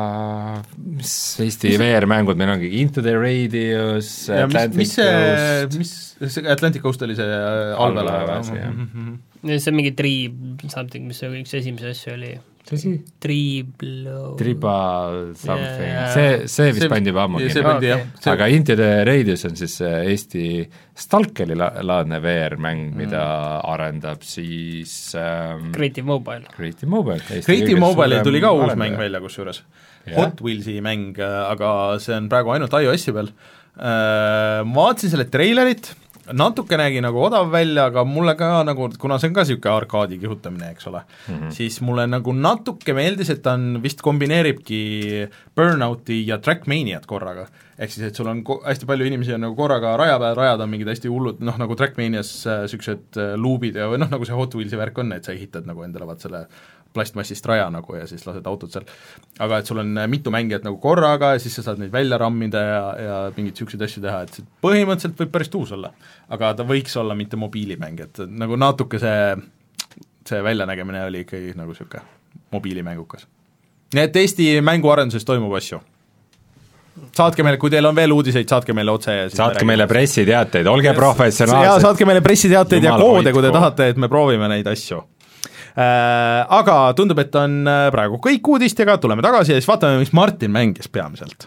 D: mis Eesti V R-mängud meil ongi Into the Radius, Atlantic
B: mis, Coast mis see Atlantic Coast oli see allvelaev
C: see mingi Triib something, mis see üks esimese asju oli Triiblo
D: Tribal something yeah. see, see vist pandi juba ammu
B: okay.
D: aga Into the Radius on siis Eesti Stalkeri la- laadne V R-mäng, mida mm. arendab siis ähm,
C: Creative Mobile
D: Creative Mobile
B: Creative Mobile'i tuli ka uus mäng välja kusjuures yeah. Hot Wheelsi mäng, aga see on praegu ainult iOS-i peal äh, ma vaatasin selle treilerit natuke nägi nagu odav välja, aga mulle ka nagu, kuna see on ka niisugune arkaadi kihutamine, eks ole mm-hmm., siis mulle nagu natuke meeldis, et ta on, vist kombineeribki Burnouti ja Trackmaniat korraga. Ehk siis, et sul on ko- hästi palju inimesi on nagu korraga raja peal, rajad on mingid hästi hullud, noh nagu Trackmanias niisugused äh, luubid ja või noh, nagu see Hot Wheelsi värk on, et sa ehitad nagu endale vaat selle plastmassist raja nagu ja siis lased autod seal. Aga et sul on mitu mängijat nagu korraga ja siis sa saad neid välja rammida ja, ja mingeid niisuguseid asju teha, et põhimõtteliselt võib päris tuus olla. Aga ta võiks olla mitte mobiilimäng, et nagu natuke see, see väljanägemine oli ikkagi nagu niisugune mobiilimängukas. Nii et Eesti mänguarenduses toimub asju. Saatke meile, kui teil on veel uudiseid, saatke meile otse ja
D: saatke meile pressiteateid, olge professionaalsed.
B: Ja saatke meile pressiteateid ja koode, kui te tahate, et me proovime neid asju. Äh, aga tundub, et on praegu kõik uudistega, tuleme tagasi ja siis vaatame, mis Martin mängis peamiselt.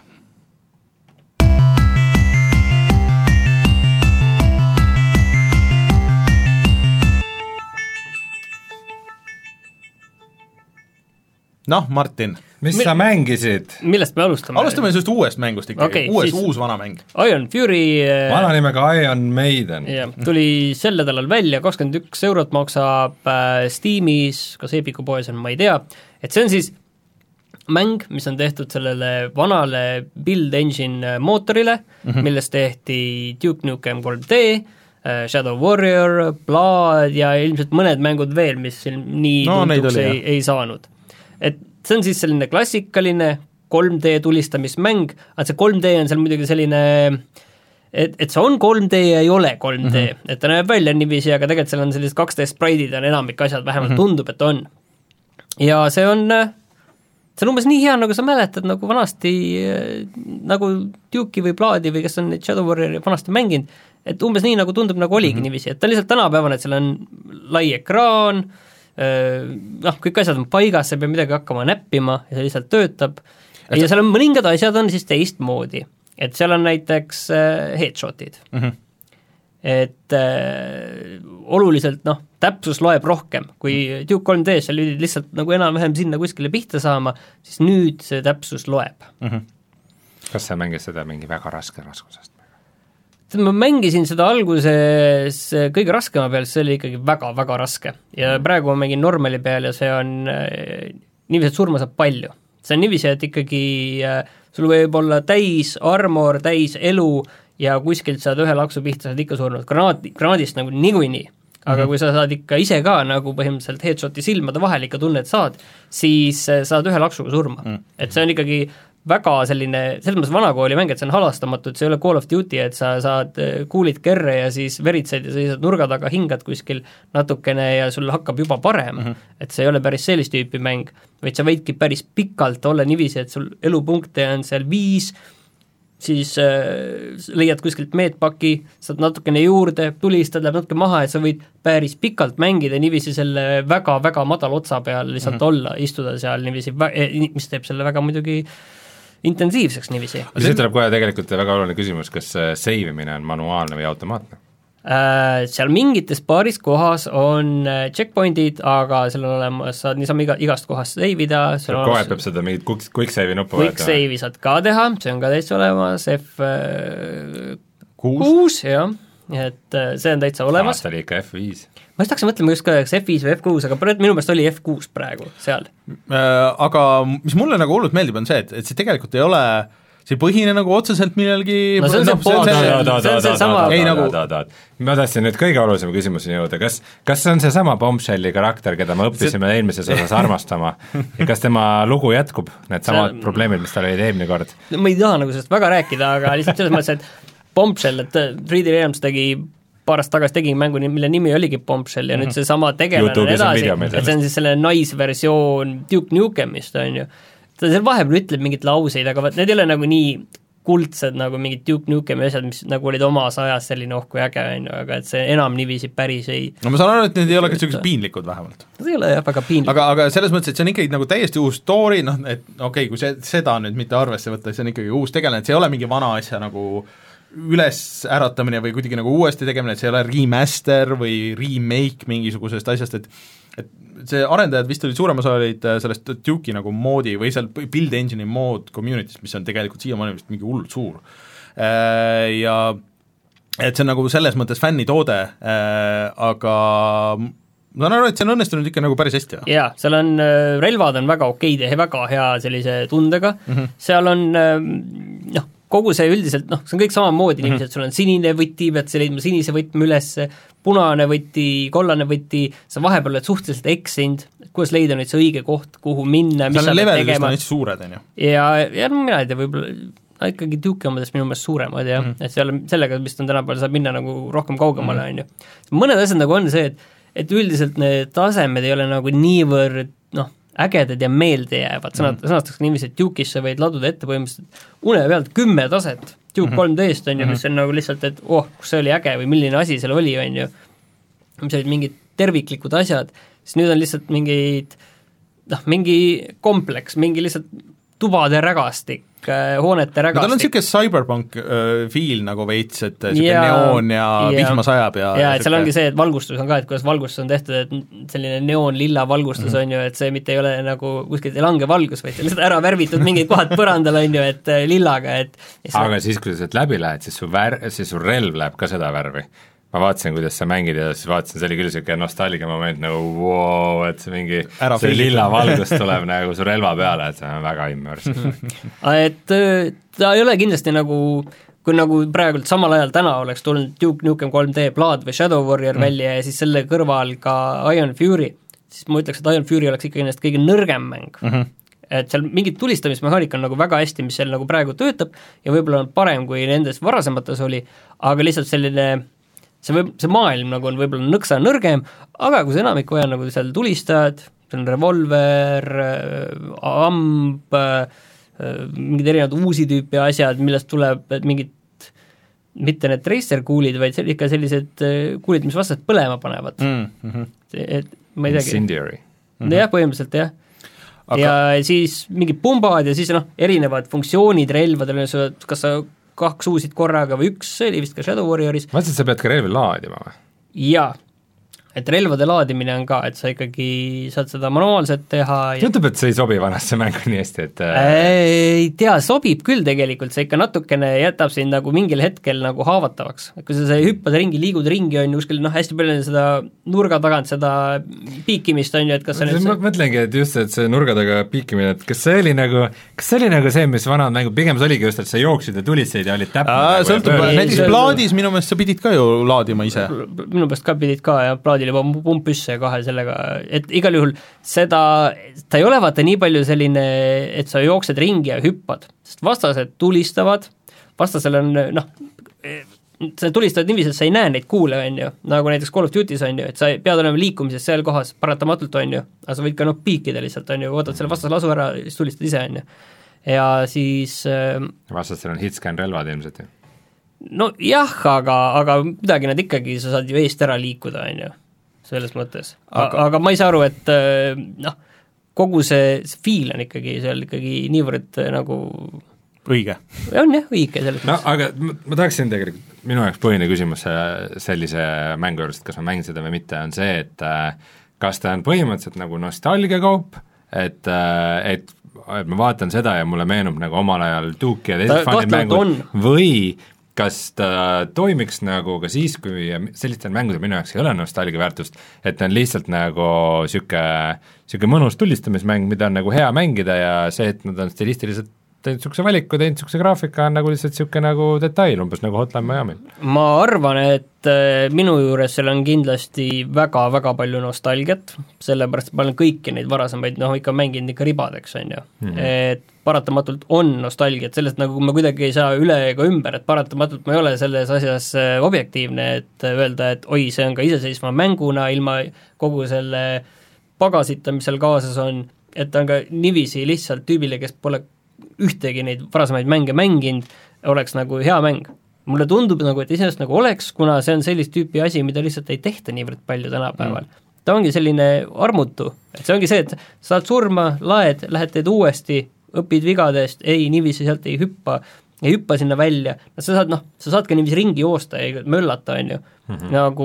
B: Noh, Martin.
D: Mis Mi- sa mängisid?
C: Millest me alustame?
B: Alustame sellest uuest mängust ikkagi, okay, uues,
C: siis...
B: uus vana mäng.
C: Iron Fury
D: vana nimega Iron Maiden.
C: Jah, tuli sel nädalal välja, kakskümmend üks eurot maksab äh, Steamis, kas Epiku poes on, ma ei tea, et see on siis mäng, mis on tehtud sellele vanale Build Engine mootorile, mm-hmm. millest tehti Duke Nukem kolm D, äh, Shadow Warrior, Blood ja ilmselt mõned mängud veel, mis nii no, tuntuks oli, ei, ei saanud. Et see on siis selline klassikaline kolm D tulistamismäng, aga see kolm D on seal muidugi selline, et, et see on kolm D ja ei ole kolm D, mm-hmm. et ta näeb välja niiviisi, aga tegelikult seal on sellised kaks D spraidid on enamik asjad, vähemalt mm-hmm. tundub, et on. Ja see on, see on umbes nii hea, nagu sa mäletad, nagu vanasti, nagu Duke'i või Bloodi või kes on neid Shadow Warriori vanasti mänginud, et umbes nii, nagu tundub, nagu oligi mm-hmm. niiviisi, et ta lihtsalt tänapäevane, et seal on lai ekraan, noh, kõik asjad on paigas, sa ei pea midagi hakkama näppima ja see lihtsalt töötab et ja seal on mõningad asjad on siis teistmoodi, et seal on näiteks äh, headshotid mm-hmm. et äh, oluliselt noh, täpsus loeb rohkem, kui Duke kolm D seal oli lihtsalt nagu enam-vähem sinna kuskile pihta saama, siis nüüd see täpsus loeb
D: mm-hmm. Kas sa mängid seda mingi väga raske raskusest?
C: ma mängisin seda alguses kõige raskema peal, see oli ikkagi väga-väga raske ja praegu ma mängin normali peal ja see on niiviisi, et surma saab palju. See on niiviisi, et ikkagi sul võib olla täis armor, täis elu ja kuskilt saad ühe laksu pihta, saad ikka surnud, granaat, granaadist nagu niikuinii, aga mm-hmm. kui sa saad ikka ise ka nagu põhimõtteliselt headshoti silmade vahel ikka tunnet saad, siis saad ühe laksuga surma mm. et see on ikkagi väga selline, selles mõttes vanakooli mäng, et see on halastamatu, et see ei ole Call of Duty, et sa saad kuulid kerre ja siis veritsed ja seisad nurga taga, hingad kuskil natukene ja sul hakkab juba parem mm, -hmm. et see ei ole päris sellist tüüpi mäng, vaid sa võidki päris pikalt olla niiviisi, et sul elupunkte on seal viis, siis äh, leiad kuskilt meetpaki, saad natukene juurde, tulistad, läheb natuke maha, et sa võid päris pikalt mängida niiviisi selle väga-väga madal otsa peal lihtsalt mm -hmm. olla, istuda seal niiviisi, mis teeb selle väga muidugi intensiivseks niiviisi.
D: Siis tuleb kohe tegelikult väga oluline küsimus, kas save imine on manuaalne või automaatne?
C: Äh, seal mingites paaris kohas on checkpointid, aga seal on olemas, saad niisama iga, igast kohast save ida.
D: Kohe peab seda mingit quick, quick save'i nuppu
C: quick vahetama. Quick save'i saad ka teha, see on ka täitsa olemas, F kuus, jah, et see on täitsa olemas.
D: Aasta oli ikka F viis.
C: Ma just hakkasin mõtlema just ka F viis või F kuus, aga minu meelest oli F kuus praegu seal.
B: Aga mis mulle nagu hullult meeldib, on see, et, et see tegelikult ei ole, see ei põhine nagu otseselt millelgi
C: no see on see pool, see on see sama
B: ei nagu
D: ma tahtsin nüüd kõige olulisema küsimuseni jõuda, kas, kas see on see sama Bombshelli karakter, keda me õppisime see... eelmises osas armastama ja kas tema lugu jätkub, need samad see... probleemid, mis tal olid eelmine kord?
C: Ma ei taha nagu sellest väga rääkida, aga lihtsalt selles mõttes, et Bombshell, et three D Realms tegi paar aastat tagasi tegi mängu, mille nimi oligi Bombshell ja mm -hmm. nüüd see sama tegelane on edasi, et see on siis selle naisversioon Duke Nukemist, on ju. ta seal vahepeal ütleb mingeid lauseid, aga need ei ole nagu nii kuldsed nagu mingid Duke Nukemi asjad, mis nagu olid omas ajas selline oh kui äge, on ju, aga et see enam niiviisi päris ei
B: no ma saan aru, et need ei ole ka sellised piinlikud vähemalt.
C: Need ei ole jah, väga piinlikud.
B: Aga, aga selles mõttes, et see on ikkagi nagu täiesti uus story, noh, et okei okay,, kui see, seda nüüd mitte arvesse võtta, see on ikkagi uus tegelane, et see ei ole mingi vana asja nagu üles äratamine või kuidagi nagu uuesti tegemine, et see ei ole remaster või remake mingisugusest asjast, et et see arendajad vist olid, suurem osa olid sellest Duke'i nagu moodi või seal build engine'i mood community'st, mis on tegelikult siiamaani vist mingi hullult suur. Ja et see on nagu selles mõttes fännitoode, aga ma saan aru, et see on õnnestunud ikka nagu päris hästi.
C: Jaa, seal on, relvad on väga okeid ja väga hea sellise tundega, mm -hmm. seal on noh, kogu see üldiselt, noh, see on kõik samamoodi mm -hmm. niiviisi, et sul on sinine võti, pead sa leidma sinise võtme üles, punane võti, kollane võti, sa vahepeal oled suhteliselt eksinud, kuidas leida nüüd see õige koht, kuhu minna, mis sa pead tegema.
B: Hästi suured, on ju?
C: Ja, ja mina ei tea, võib-olla ikkagi Duke'i omadest minu meelest suuremad, jah, mm -hmm. et seal sellega vist on tänapäeval, saab minna nagu rohkem kaugemale, on ju. mõned asjad nagu on see, et, et üldiselt need tasemed ei ole nagu niivõrd, noh, ägedad ja meelde jäävad, sõnad, mm -hmm. sõnastaks niiviisi, et Duke'isse võid laduda ette põhimõtteliselt une pealt kümme taset, Duke kolm D-st on ju, mis on nagu lihtsalt, et oh, kus see oli äge või milline asi seal oli, on ju, mis olid mingid terviklikud asjad, siis nüüd on lihtsalt mingid noh, mingi kompleks, mingi lihtsalt tubade rägastik, hoonete rägastik. No tal
B: on niisugune cyberpunk äh, feel nagu veits, et niisugune neoon ja, ja vihma sajab ja
C: ja et seal ongi see, et valgustus on ka, et kuidas valgustus on tehtud, et selline neoon-lilla valgustus mm -hmm. on ju, et see mitte ei ole nagu kuskilt ei lange valgus, vaid see on lihtsalt ära värvitud mingid kohad põrandal, on ju, et lillaga, et
D: aga siis, kui sa sealt läbi lähed, siis su vär-, siis su relv läheb ka seda värvi. Ma vaatasin, kuidas sa mängid ja siis vaatasin, see oli küll niisugune nostalgia moment nagu wow, et see mingi, ära see lilla valgus tuleb nagu su relva peale, et see on väga immersive.
C: et ta ei ole kindlasti nagu, kui nagu praegult samal ajal täna oleks tulnud Duke Nukem kolm D Blood või Shadow Warrior mm. välja ja siis selle kõrval ka Iron Fury, siis ma ütleks, et Iron Fury oleks ikkagi ennast kõige nõrgem mäng mm. -hmm. et seal mingid tulistamismehaanika on nagu väga hästi, mis seal nagu praegu töötab ja võib-olla on parem, kui nendes varasemates oli, aga lihtsalt selline see võib, see maailm nagu on võib-olla nõksa nõrgem, aga kui sa enamik vaja nagu seal tulistad, see on revolver, amp, mingid erinevad uusi tüüpi asjad, millest tuleb mingid, mitte need tracer-kuulid, vaid see, ikka sellised kuulid, mis vastased põlema panevad mm. -hmm. et ma ei teagi.
D: Incendiary.
C: Mm -hmm. jah, põhimõtteliselt jah. Aga... ja siis mingid pumbad ja siis noh, erinevad funktsioonid relvadel, kas sa kaks uusid korraga või üks, see oli vist ka Shadow Warrioris.
D: Ma mõtlesin, et sa pead ka relvi laadima või?
C: Jaa, et relvade laadimine on ka, et sa ikkagi saad seda manuaalselt teha ja...
D: tundub, et see ei sobi vanasse mängu nii hästi, et
C: ei tea, sobib küll tegelikult, see ikka natukene jätab sind nagu mingil hetkel nagu haavatavaks, et kui sa hüppad ringi, liigud ringi, on ju kuskil noh, hästi palju seda nurga tagant seda piikimist, on ju, et kas sa
D: nüüd ma mõtlengi, et just, et see nurga taga piikimine, et kas see oli nagu, kas see oli nagu see, mis vanad mängu, pigem see oligi just, et sa jooksid ja tuliseid ja olid täpne
B: nagu sõltub, näiteks Bloodis minu meelest sa pidid ka ju laadima ise.
C: Minu meelest ka pidid ka, jah, Bloodis staadil juba pump püsse kohe sellega, et igal juhul seda, ta ei ole vaata nii palju selline, et sa jooksed ringi ja hüppad, sest vastased tulistavad, vastasel on noh, sa tulistad niiviisi, et sa ei näe neid kuule, on ju, nagu näiteks Call of Duty's on ju, et sa pead olema liikumises seal kohas paratamatult, on ju, aga sa võid ka noh piikida lihtsalt, on ju, ootad selle vastase lasu ära, siis tulistad ise, on ju. Ja siis äh,
D: vastasel on hitscan relvad ilmselt ju.
C: No jah, aga, aga midagi nad ikkagi, sa saad ju eest ära liikuda, on ju, selles mõttes. Aga, aga ma ei saa aru, et noh, kogu see, see fiil on ikkagi seal ikkagi niivõrd nagu
B: õige.
C: On jah, õige selles
D: no, aga ma, ma tahaksin tegelikult, minu jaoks põhiline küsimus sellise mängu juures, et kas ma mängin seda või mitte, on see, et kas ta on põhimõtteliselt nagu nostalgiakaup, et, et, et ma vaatan seda ja mulle meenub nagu omal ajal Duke ja teised fannid mängud või kas ta toimiks nagu ka siis, kui sellistel mängudel minu jaoks ei ole nostalgia väärtust, et ta on lihtsalt nagu niisugune, niisugune mõnus tulistamismäng, mida on nagu hea mängida ja see, et nad on stilistiliselt teinud niisuguse valiku, teinud niisuguse graafika, on nagu lihtsalt niisugune nagu detail, umbes nagu Hotline Miami.
C: Ma arvan, et minu juures seal on kindlasti väga-väga palju nostalgiat, sellepärast et ma olen kõiki neid varasemaid, noh ikka mänginud ikka ribadeks, on ju mm. -hmm. Et paratamatult on nostalgiat, sellest nagu ma kuidagi ei saa üle ega ümber, et paratamatult ma ei ole selles asjas objektiivne, et öelda, et oi, see on ka iseseisva mänguna ilma kogu selle pagasita, mis seal kaasas on, et ta on ka niiviisi lihtsalt tüübile, kes pole ühtegi neid varasemaid mänge mänginud, oleks nagu hea mäng. Mulle tundub nagu, et iseenesest nagu oleks, kuna see on sellist tüüpi asi, mida lihtsalt ei tehta niivõrd palju tänapäeval. Mm. Ta ongi selline armutu, et see ongi see, et saad surma, laed, lähed teed uuesti, õpid vigadest, ei, niiviisi sealt ei hüppa, ei hüppa sinna välja, no sa saad, noh, sa saad ka niiviisi ringi joosta ja möllata, on ju, mm -hmm. nagu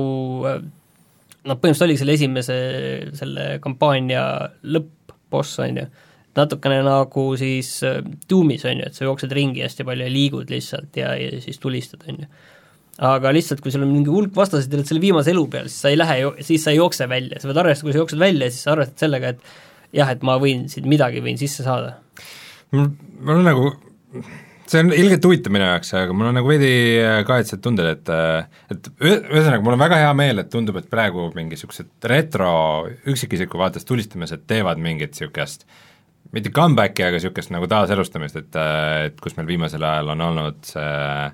C: noh, põhimõtteliselt oli selle esimese selle kampaania lõpp-boss, on ju, natukene nagu siis Doomis, on ju, et sa jooksed ringi hästi palju ja liigud lihtsalt ja, ja siis tulistad, on ju. Aga lihtsalt, kui sul on mingi hulk vastasid, et selle viimase elu peal, siis sa ei lähe, siis sa ei jookse välja, sa pead arvestada, kui sa jooksed välja, siis sa arvestad sellega, et jah, et ma võin siit midagi võin sisse saada.
D: mul on nagu, see on ilgelt huvitav minu jaoks, aga mul on nagu veidi kahetsed tunded, et et ühesõnaga, mul on väga hea meel, et tundub, et praegu mingisugused retro üksikisiku vaates tulistamised teevad mingit niisugust mitte comebacki, aga niisugust nagu taaselustamist, et, et kus meil viimasel ajal on olnud see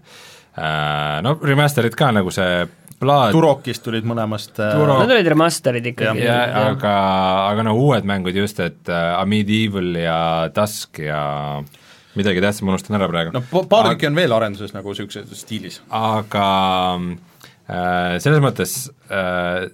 D: no remasterid ka nagu see plaad
B: Turokist tulid mõlemast
C: Turo... Need olid remasterid ikkagi.
D: aga, aga no uued mängud just, et uh, Medieval ja Dusk ja midagi tähtsam unustan ära praegu.
B: no paar tükki on veel arenduses nagu niisuguses stiilis.
D: Aga äh, selles mõttes äh,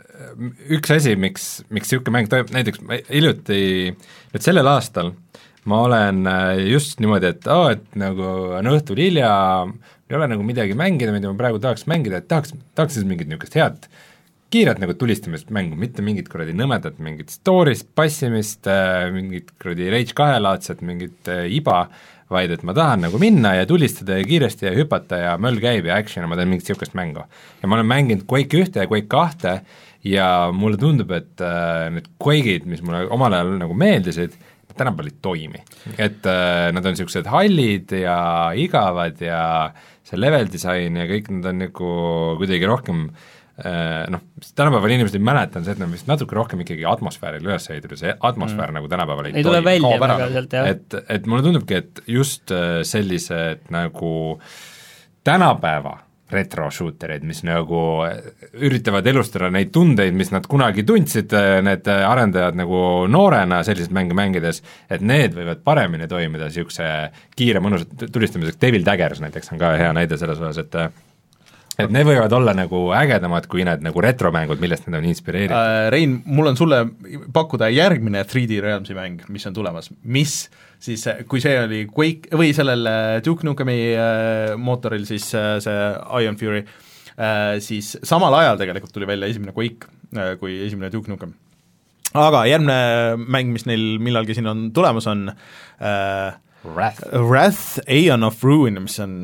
D: üks asi, miks, miks niisugune mäng toimub, näiteks hiljuti, nüüd sellel aastal ma olen just niimoodi, et oo, et nagu on õhtul hilja, ei ole nagu midagi mängida, mida ma praegu tahaks mängida, et tahaks, tahaks siis mingit niisugust head kiiret nagu tulistamist mängu, mitte mingit kuradi nõmedat, mingit story'st, passimist, mingit kuradi Rage kahe laadset, mingit iba, vaid et ma tahan nagu minna ja tulistada ja kiiresti ja hüpata ja möll käib ja action ja ma teen mingit niisugust mängu. Ja ma olen mänginud Quake ühte ja Quake kahte ja mulle tundub, et äh, need Quake'id, mis mulle omal ajal nagu meeldisid, tänapäeval ei toimi. Et äh, nad on niisugused hallid ja igavad ja see level disain ja kõik nad on nagu kuidagi rohkem äh, noh, tänapäeval inimesed ei mäleta, on see, et nad vist natuke rohkem ikkagi atmosfääril üles heitud ja see atmosfäär mm. nagu tänapäeval ei,
C: ei tule välja väga sealt, jah.
D: Et, et mulle tundubki, et just sellised nagu tänapäeva retro-shooterid, mis nagu üritavad elustada neid tundeid, mis nad kunagi tundsid, need arendajad nagu noorena selliseid mänge mängides, et need võivad paremini toimida niisuguse kiire mõnus tulistamiseks. Devil Daggers näiteks on ka hea näide selles osas, et et need võivad olla nagu ägedamad kui need nagu retromängud, millest need on inspireeritud.
B: äh, Rein, mul on sulle pakkuda järgmine three D Realmsi mäng, mis on tulemas, mis siis, kui see oli Quake, või sellel Duke Nukemi äh, mootoril siis äh, see Iron Fury äh,, siis samal ajal tegelikult tuli välja esimene Quake äh, kui esimene Duke Nukem. Aga järgmine mäng, mis neil millalgi siin on tulemas, on äh,
D: Wrath,
B: Wrath, Aeon of Ruin, mis on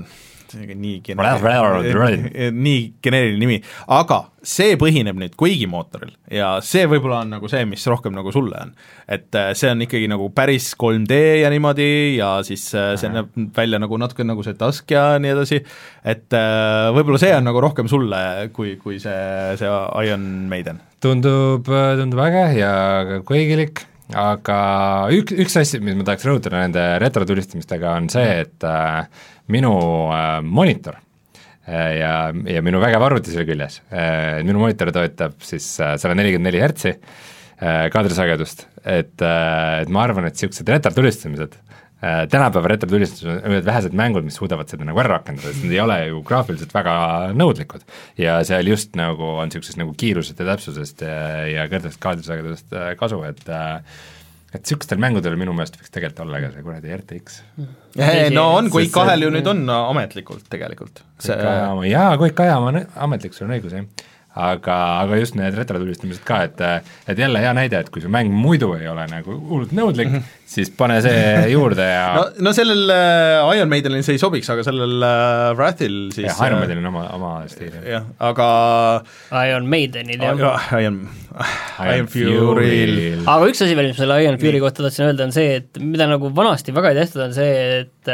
B: nii geneeriline, nii geneeriline nimi, aga see põhineb nüüd Quake'i mootoril ja see võib-olla on nagu see, mis rohkem nagu sulle on. Et see on ikkagi nagu päris kolm D ja niimoodi ja siis see näeb välja nagu natuke nagu see Tusk ja nii edasi, et võib-olla see on nagu rohkem sulle, kui, kui see, see Iron Maiden.
D: Tundub, tundub äge ja Quake'ilik, aga üks, üks asi, mis ma tahaks rõhutada nende retrotulistamistega on see, et äh, minu äh, monitor äh, ja, ja minu vägev arvuti selle küljes äh,, minu monitor toetab siis äh, sada nelikümmend neli hertsi äh, kaadrisagedust, et, äh, et ma arvan, et niisugused retrotulistamised äh, tänapäeva retrotulistused on ühed vähesed mängud, mis suudavad seda nagu ära rakendada, sest nad ei ole ju graafiliselt väga nõudlikud ja seal just nagu on niisugusest nagu kiirusest ja täpsusest ja, ja kõrgest kaadrisagedusest äh, kasu, et äh, et niisugustel mängudel minu meelest võiks tegelikult olla ka see kuradi R T X.
B: No on, Quake kahel ju nüüd on ametlikult tegelikult.
D: See... jaa, Quake kahe on ametlik, sul on õigus, jah. Aga, aga just need retrotulistamised ka, et, et jälle hea näide, et kui su mäng muidu ei ole nagu hullult nõudlik mm, -hmm. siis pane see juurde ja
B: no, no sellel äh, Iron Maidenil see ei sobiks, aga sellel äh, Wrathil siis
D: jah, Iron Maidenil on oma, oma stiil.
B: Jah, aga
C: Iron Maidenil, jah.
B: Iron, Iron Fury'l.
C: Aga üks asi veel, mis selle Iron Fury kohta tahtsin öelda, on see, et mida nagu vanasti väga ei tehtud, on see, et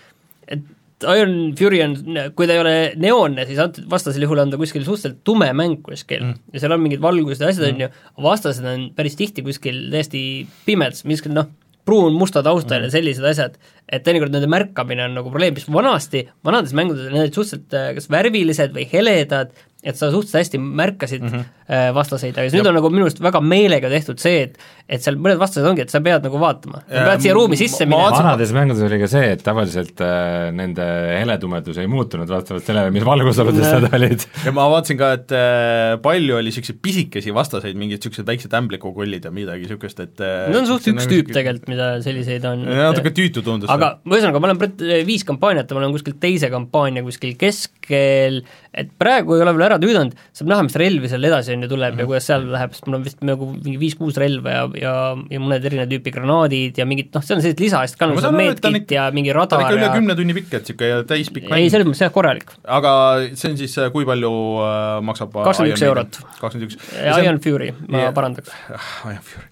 C: et Iron Fury on, kui ta ei ole neoonne, siis vastasel juhul on ta kuskil suhteliselt tume mäng kuskil mm. ja seal on mingid valgused ja asjad mm. on ju, vastased on päris tihti kuskil täiesti pimeds, miskil noh, pruun, musta taustal mm. ja sellised asjad, et teinekord nende märkamine on nagu probleem, mis vanasti, vanades mängudes on need suhteliselt kas värvilised või heledad, et sa suhteliselt hästi märkasid mm -hmm. vastaseid, aga nüüd on nagu minu arust väga meelega tehtud see, et et seal mõned vastased ongi, et sa pead nagu vaatama, sa pead siia ruumi sisse minema.
D: Vanades mängudes oli ka see, et tavaliselt äh, nende heletumedus ei muutunud vastavalt sellele, mis valgusoludes nad olid.
B: Ja ma vaatasin ka, et äh, palju oli niisuguseid pisikesi vastaseid, mingid niisugused väiksed ämblikukollid ja midagi niisugust, et äh,
C: no on suht üks tüüp tegelikult, mida selliseid on.
B: Natuke tüütu tundus.
C: Aga mõisõnaga, ma olen viis kampaaniat ja ma olen kuskil teise kampaania kuskil keskel, et praegu ei ole veel ära tüüdanud, saab näha, mis relvi seal edasi on ja tuleb mm -hmm. ja kuidas seal läheb, sest mul on vist nagu mingi viis-kuus relva ja, ja, ja mõned erinevad tüüpi granaadid ja mingid, noh, see on sellised lisaasjad ka, nagu see medkit ja mingi radar
B: ja... Ta on ikka üle
C: ja...
B: kümne tunni pikk, et niisugune ja täispikk mäng.
C: Ei, selles mõttes jah, korralik.
B: Aga see on siis, kui palju äh, maksab
C: kakskümmend üks eurot.
B: kakskümmend üks.
C: Iron Fury, ma ja, parandaks.
B: Iron Fury.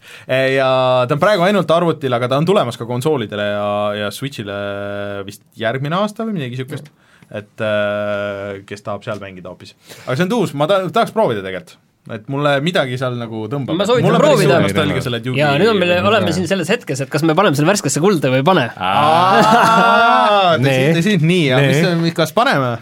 B: Ja ta on praegu ainult arvutil, aga ta on tulemas ka konsoolidele ja, ja Switchile vist järgmine aasta või midagi niisugust. Et äh, kes tahab seal mängida hoopis. Aga see on tuus, ma ta, tahaks proovida tegelikult. Et mulle midagi seal nagu tõmbab.
C: Ma soovitan proovida.
B: Ja
C: nüüd on meil, oleme siin selles hetkes, et kas me paneme selle värskesse kulda või ei pane.
B: Nii, ja mis, kas paneme?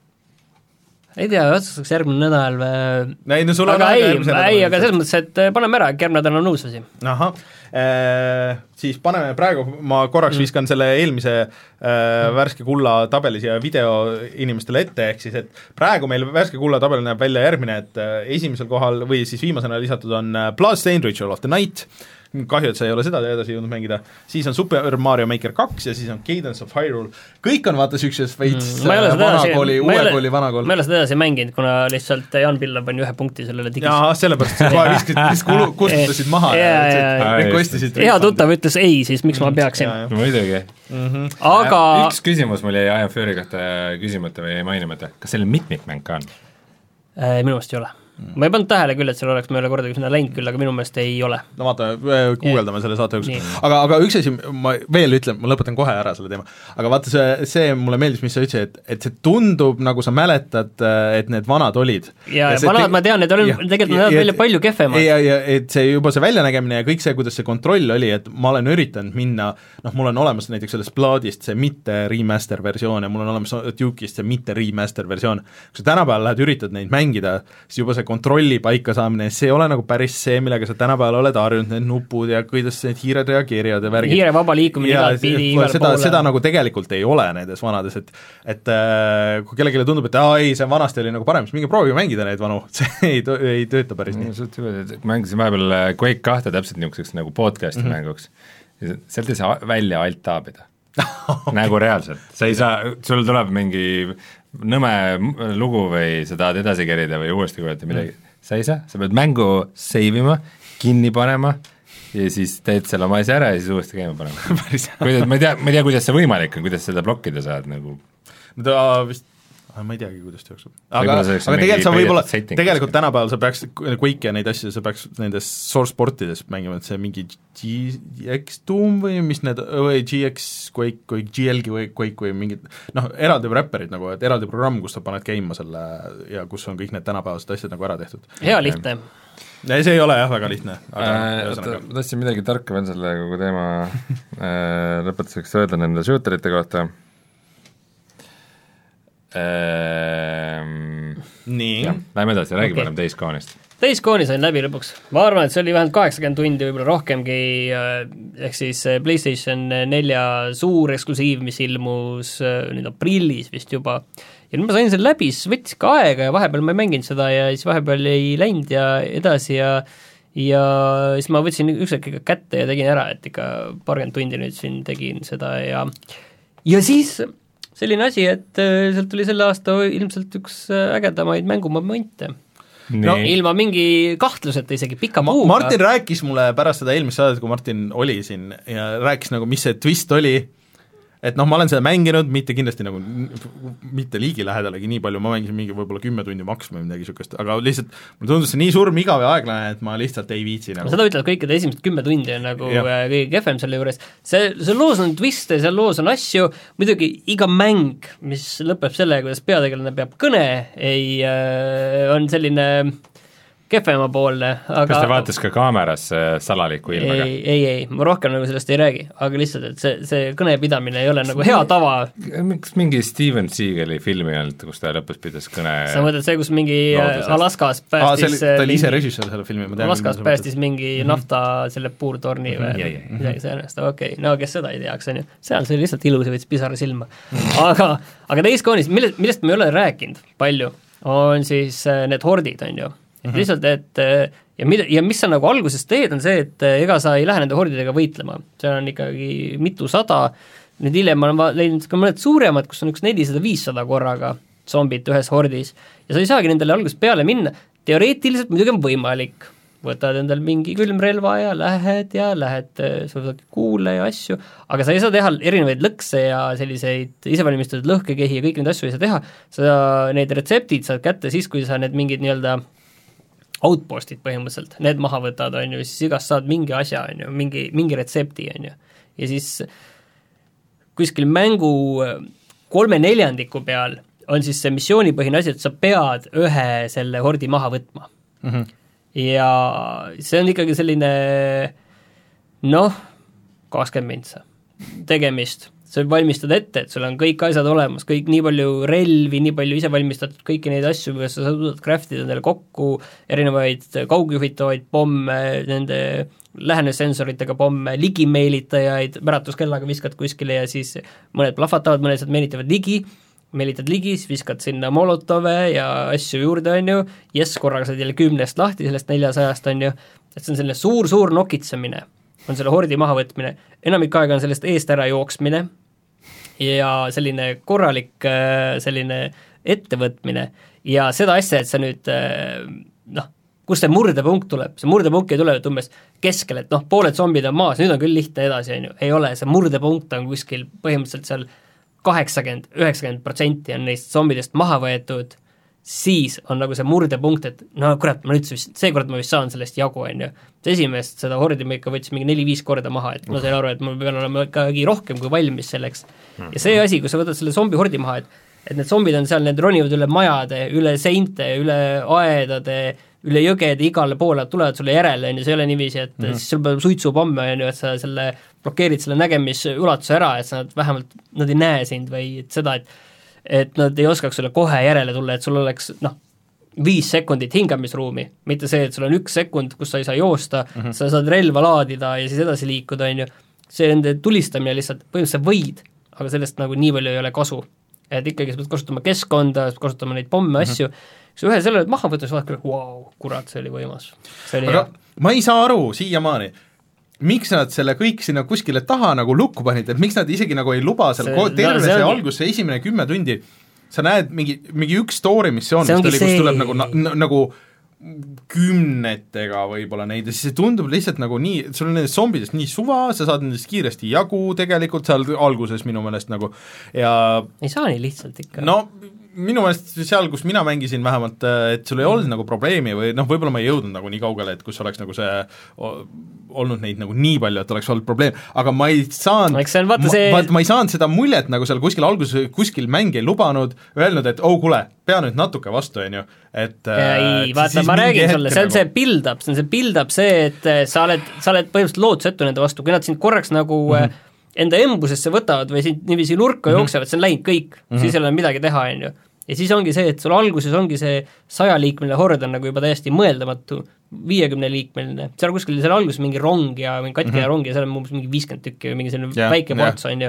C: Ei tea, otsustaks järgmine nädal või...
B: Ei, no sul on
C: aga ei, ei, aga selles mõttes, et paneme ära, järgmine nädal on uus asi.
B: Ahah, e, siis paneme praegu, ma korraks viskan selle eelmise e, värske kulla tabeli siia video inimestele ette, ehk siis, et praegu meil värske kulla tabel näeb välja järgmine, et esimesel kohal või siis viimasena lisatud on Bloodstained Ritual of the Night, kahju, et sa ei ole seda edasi jõudnud mängida, siis on Super Mario Maker kaks ja siis on Cadence of Hyrule, kõik on vaata sükses veits mm, vanakooli, uue kooli vanakool.
C: Ma ei ole seda edasi mänginud, kuna lihtsalt Jan Pillab on ühe punkti sellele digis.
B: Jaa, sellepärast, et kohe viskid, mis kustutasid maha ja, ja, ja requestisid.
C: Hea tuttav ütles ei, siis miks ma peaksin.
D: Muidugi.
C: Aga
D: üks küsimus mul jäi Iron Fury kohta küsimata või jäi mainimata, kas selle mitmikmäng ka on?
C: Minu meelest ei ole. Ma ei pannud tähele küll, et seal oleks, ma ei ole kordagi sinna läinud küll, aga minu meelest ei ole.
B: No vaata, guugeldame selle saate üks. Aga, aga üks asi, ma veel ütlen, ma lõpetan kohe ära selle teema, aga vaata see, see mulle meeldis, mis sa ütlesid, et, et see tundub, nagu sa mäletad, et need vanad olid.
C: Ja, ja vanad te... ma tean, need olid tegelikult näevad välja palju kehvemad.
B: Ja, ja et see juba see väljanägemine ja kõik see, kuidas see kontroll oli, et ma olen üritanud minna, noh, mul on olemas näiteks sellest Bloodist see mitte remaster versioon ja mul on olemas Duke'ist see mitte remaster versioon. Kui sa tänapäeval lähed üritad neid mängida, siis juba see kontrolli paika saamine, see ei ole nagu päris see, millega sa tänapäeval oled harjunud, need nupud ja kuidas need hiired reageerivad ja värgid.
C: Hiire vaba liikumine igalt pidi igale
B: seda, seda nagu tegelikult ei ole nendes vanades, et et äh, kui kellelegi tundub, et aa ei, see vanasti oli nagu parem, siis minge proovige mängida neid vanu, see ei, ei tööta päris nii.
D: Mängisin vahepeal Quake kahte täpselt niisuguseks nagu podcasti mm -hmm. mänguks, sealt ei saa välja alt taabida okay. Nagu reaalselt, sa ei saa, sul tuleb mingi nõme lugu või sa tahad edasi kerida või uuesti kuulata midagi mm., sa ei saa, sa pead mängu save ima, kinni panema ja siis teed selle oma asja ära ja siis uuesti käima panema. Kuidas, ma ei tea, ma ei tea, kuidas see võimalik on, kuidas seda blokkida saad nagu.
B: ta vist ma ei teagi, kuidas ta jookseb. aga, aga tegelikult sa võib-olla, tegelikult tänapäeval sa peaks Quake ja neid asju, sa peaks nendes source portides mängima, et see mingi G X Doom või mis need, või G X Quake, Quake, G L G Quake või mingid, noh, eraldi räpperid nagu, et eraldi programm, kus sa paned käima selle ja kus on kõik need tänapäevased asjad nagu ära tehtud.
C: Hea lihtne.
B: Ja see ei ole jah väga lihtne.
D: Äh, ma tahtsin midagi tarka veel selle kogu teema äh, lõpetuseks öelda nende shooterite kohta. Ehm,
B: nii.
D: Lähme edasi, räägi okay. Parem Days Gone'ist.
C: Days Gone'i sain läbi lõpuks. Ma arvan, et see oli vähemalt kaheksakümmend tundi, võib-olla rohkemgi, ehk siis PlayStation nelja suur eksklusiiv, mis ilmus nüüd aprillis vist juba. Ja nüüd ma sain selle läbi, siis võttis ka aega ja vahepeal ma ei mänginud seda ja siis vahepeal ei läinud ja edasi ja ja siis ma võtsin ükskord kätte ja tegin ära, et ikka paarkümmend tundi nüüd siin tegin seda ja ja siis selline asi, et sealt tuli selle aasta ilmselt üks ägedamaid mängumomente. No, ilma mingi kahtluseta isegi pika puuga.
B: Martin rääkis mulle pärast seda eelmist saadet, kui Martin oli siin ja rääkis nagu, mis see twist oli, et noh, ma olen seda mänginud, mitte kindlasti nagu, mitte liigi lähedalegi nii palju, ma mängisin mingi võib-olla kümme tundi maks või midagi sükest, aga lihtsalt mulle tundus see nii surm igav ja aeglane, et ma lihtsalt ei viitsi nagu.
C: Seda ütled kõikide esimesed kümme tundi on nagu kõige kehvem selle juures. See, see loos on twiste, seal loos on asju, muidugi iga mäng, mis lõpeb sellega, kuidas peategelane peab kõne, ei, äh, on selline kehvema poolne, aga
D: kas ta vaatas ka kaamerasse salaliku ilmaga?
C: Ei, ei, ei, ma rohkem nagu sellest ei räägi, aga lihtsalt, et see, see kõnepidamine ei ole nagu hea tava.
D: Miks mingi Steven Seagali filmi olnud, kus ta lõpus pidas kõne?
C: Sa mõtled see, kus mingi loodusest. Alaskas päästis
B: Aa, ta oli ise režissöör selle filmi, ma tean.
C: Alaskas päästis mingi nafta selle puurtorni või midagi sellest, okei, no kes seda ei teaks, on ju. seal see oli lihtsalt ilus ja võitis pisara silma. aga, aga Days Gone'is, millest, millest ma ei ole rääkinud palju, on siis need hordid, on ju. Mm-hmm. lihtsalt, et ja, mida, ja mis sa nagu alguses teed, on see, et ega sa ei lähe nende hordidega võitlema. See on ikkagi mitu sada, nüüd hiljem ma olen leidnud ka mõned suuremad, kus on üks nelisada viissada korraga zombid ühes hordis ja sa ei saagi nendele alguses peale minna. Teoreetiliselt muidugi on võimalik, võtad endal mingi külmrelva ja lähed ja lähed, sa võtad kuule ja asju, aga sa ei saa teha erinevaid lõkse ja selliseid isevalmistatud lõhkekehi ja kõik neid asju ei saa teha. Sa neid retseptid saad kätte siis, kui sa need mingid nii-öelda outpostid põhimõtteliselt, need maha võtad, on ju, siis igast saad mingi asja, on ju, mingi, mingi retsepti, on ju. Ja siis kuskil mängu kolme neljandiku peal on siis see missioonipõhine asi, et sa pead ühe selle hordi maha võtma. Mm-hmm. Ja see on ikkagi selline noh, kakskümmend mintsa tegemist. Sa valmistad ette, et sul on kõik asjad olemas, kõik nii palju relvi, nii palju ise valmistatud kõiki neid asju, kuidas sa saad kraftida endale kokku, erinevaid kaugjuhitavaid pomme, nende lähenesensoritega pomme, ligimeelitajaid, märatuskellaga viskad kuskile ja siis mõned plahvatavad, mõned saad meelitavad ligi, meelitad ligi, siis viskad sinna molotove ja asju juurde, on ju, jess, korraga saad jälle kümnest lahti, sellest neljasajast, on ju, et see on selline suur-suur nokitsemine, on selle hordi mahavõtmine, enamik aega on sellest eest ära jooksmine, ja selline korralik selline ettevõtmine ja seda asja, et sa nüüd noh, kus see murdepunkt tuleb, see murdepunkt ei tule umbes keskel, et noh, pooled zombid on maas, nüüd on küll lihtne edasi, on ju, ei ole, see murdepunkt on kuskil põhimõtteliselt seal kaheksakümmend, üheksakümmend protsenti on neist zombidest maha võetud, siis on nagu see murdepunkt, et no kurat, ma nüüd vist, seekord ma vist saan sellest jagu, on ju. Esimest seda hordi ma ikka võtsin mingi neli-viis korda maha, et ma sain aru, et ma pean olema ikkagi rohkem kui valmis selleks. Ja see asi, kui sa võtad selle zombi hordi maha, et, et need zombid on seal, need ronivad üle majade, üle seinte, üle aedade, üle jõgede, igale poole, tulevad sulle järele, see ei ole niiviisi, et mm-hmm. siis sul peab suitsupomme, on ju, et sa selle blokeerid selle nägemisulatuse ära, et sa nad vähemalt, nad ei näe sind või et seda, et et nad ei oskaks sulle kohe järele tulla, et sul oleks noh, viis sekundit hingamisruumi, mitte see, et sul on üks sekund, kus sa ei saa joosta, mm-hmm. sa saad relva laadida ja siis edasi liikuda, on ju, see nende tulistamine lihtsalt, põhimõtteliselt võid, aga sellest nagu nii palju ei ole kasu. Et ikkagi sa pead kasutama keskkonda, sa pead kasutama neid pomme mm-hmm. asju, siis ühe selle maha võttes vaadake, wow, kurat, see oli võimas. See oli
B: aga hea. Ma ei saa aru siiamaani, miks nad selle kõik sinna kuskile taha nagu lukku panid, et miks nad isegi nagu ei luba seal see, terve no, see, see algus, see esimene kümme tundi, sa näed mingi, mingi üks story missioon, mis oli, kus tuleb nagu, na, nagu kümnetega võib-olla neid ja siis see tundub lihtsalt nagu nii, sul on nendest zombidest nii suva, sa saad nendest kiiresti jagu tegelikult seal alguses minu meelest nagu ja
C: ei saa nii lihtsalt ikka.
B: No minu meelest seal, kus mina mängisin vähemalt, et sul ei olnud nagu probleemi või noh, võib-olla ma ei jõudnud nagu nii kaugele, et kus oleks nagu see olnud neid nagu nii palju, et oleks olnud probleem, aga ma ei saanud
C: no, see ma, see...
B: ma, ma ei saanud seda muljet nagu seal kuskil alguses, kuskil mäng ei lubanud, öelnud, et oh kuule, pea nüüd natuke vastu, on ju, et
C: ei, vaata, ma räägin sulle, see on nagu... see build-up, see on see build-up see, et sa oled, sa oled põhimõtteliselt lootusetu nende vastu, kui nad sind korraks nagu mm-hmm. enda embusesse võtavad või sind niiviisi nurka mm-hmm. jooksevad, see on läinud kõik mm-hmm., siis ei ole midagi teha, on ju. Ja siis ongi see, et sul alguses ongi see sajaliikmeline hord on nagu juba täiesti mõeldamatu, viiekümneliikmeline, seal kuskil seal alguses mingi rong ja mingi katkine mm-hmm. rong ja seal on umbes mingi viiskümmend tükki või mingi selline yeah, väike ports yeah. on ju.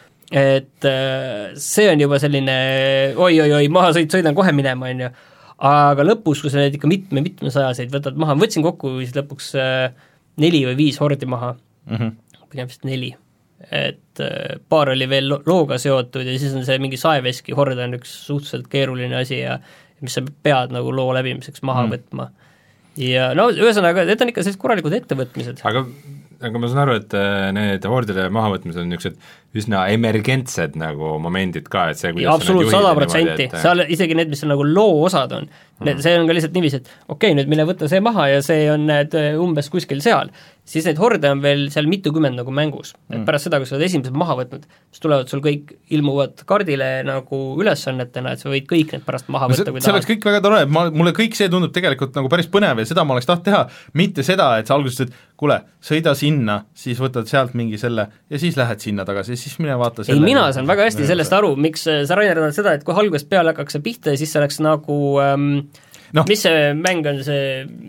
C: Et see on juba selline oi-oi-oi, maha sõid, sõidan kohe minema, on ju. Aga lõpus, kui sa need ikka mitme, mitme sajaseid võtad maha, võtsin kokku siis lõpuks neli või viis hordi maha mm-hmm., pigem vist neli. Et paar oli veel looga seotud ja siis on see mingi saeveski hord on üks suhteliselt keeruline asi ja mis sa pead nagu loo läbimiseks maha mm. võtma. Ja no ühesõnaga, need on ikka sellised korralikud ettevõtmised.
D: Aga, aga ma saan aru, et need hordide mahavõtmised on niisugused üsna emergentsed nagu momendid ka, et see
C: ja absoluut sada protsenti, et... seal isegi need, mis on nagu loo osad on, mm. see on ka lihtsalt niiviisi, et okei okay,, nüüd mine võtta see maha ja see on need umbes kuskil seal, siis neid horde on veel seal mitukümmend nagu mängus, et mm. pärast seda, kui sa oled esimesed maha võtnud, siis tulevad sul kõik, ilmuvad kaardile nagu ülesannetena, et sa võid kõik need pärast maha võtta,
B: no, see, see oleks kõik väga tore, ma, mulle kõik see tundub tegelikult nagu päris põnev ja seda ma oleks taht teha, mitte seda, et sa alguses ütled, kuule, sõida sinna, siis võtad sealt mingi selle ja siis lähed sinna tagasi ja siis mine vaata selle.
C: ei, mina saan väga hästi sellest aru, miks sa Rainer annad seda, et kui algusest peale hakkaks see pihta ja siis see oleks nagu ähm, no. mis see mäng on see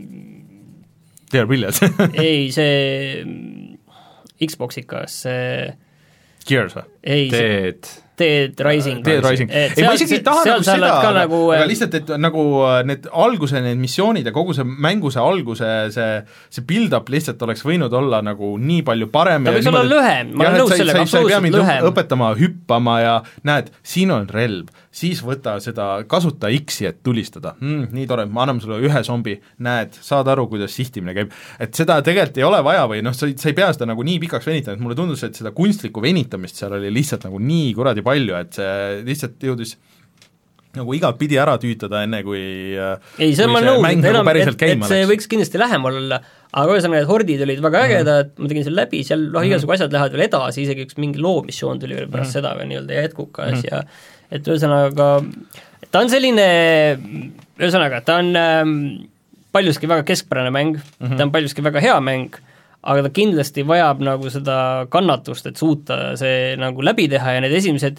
B: Dear Billions
C: ei, see Xboxikas see
B: Gears või?
C: ei,
B: Dead
C: Dead Rising.
B: Dead Rising. ei, ma isegi ei taha nagu seda, aga, nagu, aga lihtsalt, et nagu need alguse, need missioonid ja kogu see mängu see alguse, see, see build-up lihtsalt oleks võinud olla nagu nii palju parem.
C: ta võiks olla lühem, ma olen nõus sellega, absoluutselt lühem.
B: õpetama, hüppama ja näed, siin on relv, siis võta seda, kasuta X-i, et tulistada mm,. nii tore, ma annan sulle ühe zombi, näed, saad aru, kuidas sihtimine käib. Et seda tegelikult ei ole vaja või noh, sa, sa ei pea seda nagu nii pikaks venitama, et mulle tundus, et seda kunstlikku venitamist seal oli lihtsalt nagu nii kuradi palju, et see lihtsalt jõudis nagu igat pidi ära tüütada, enne kui
C: ei, see on ma nõus, et, enam, et, et see võiks kindlasti lähemal olla, aga ühesõnaga, et hordid olid väga ägedad, mm. ma tegin seal läbi, seal noh, igasugu mm. asjad lähevad veel edasi, isegi üks mingi loomissioon tuli veel pärast mm. seda veel nii-öelda jätkukas mm. ja et ühesõnaga, ta on selline, ühesõnaga, ta on ähm, paljuski väga keskpärane mäng mm., ta on paljuski väga hea mäng, aga ta kindlasti vajab nagu seda kannatust, et suuta see nagu läbi teha ja need esimesed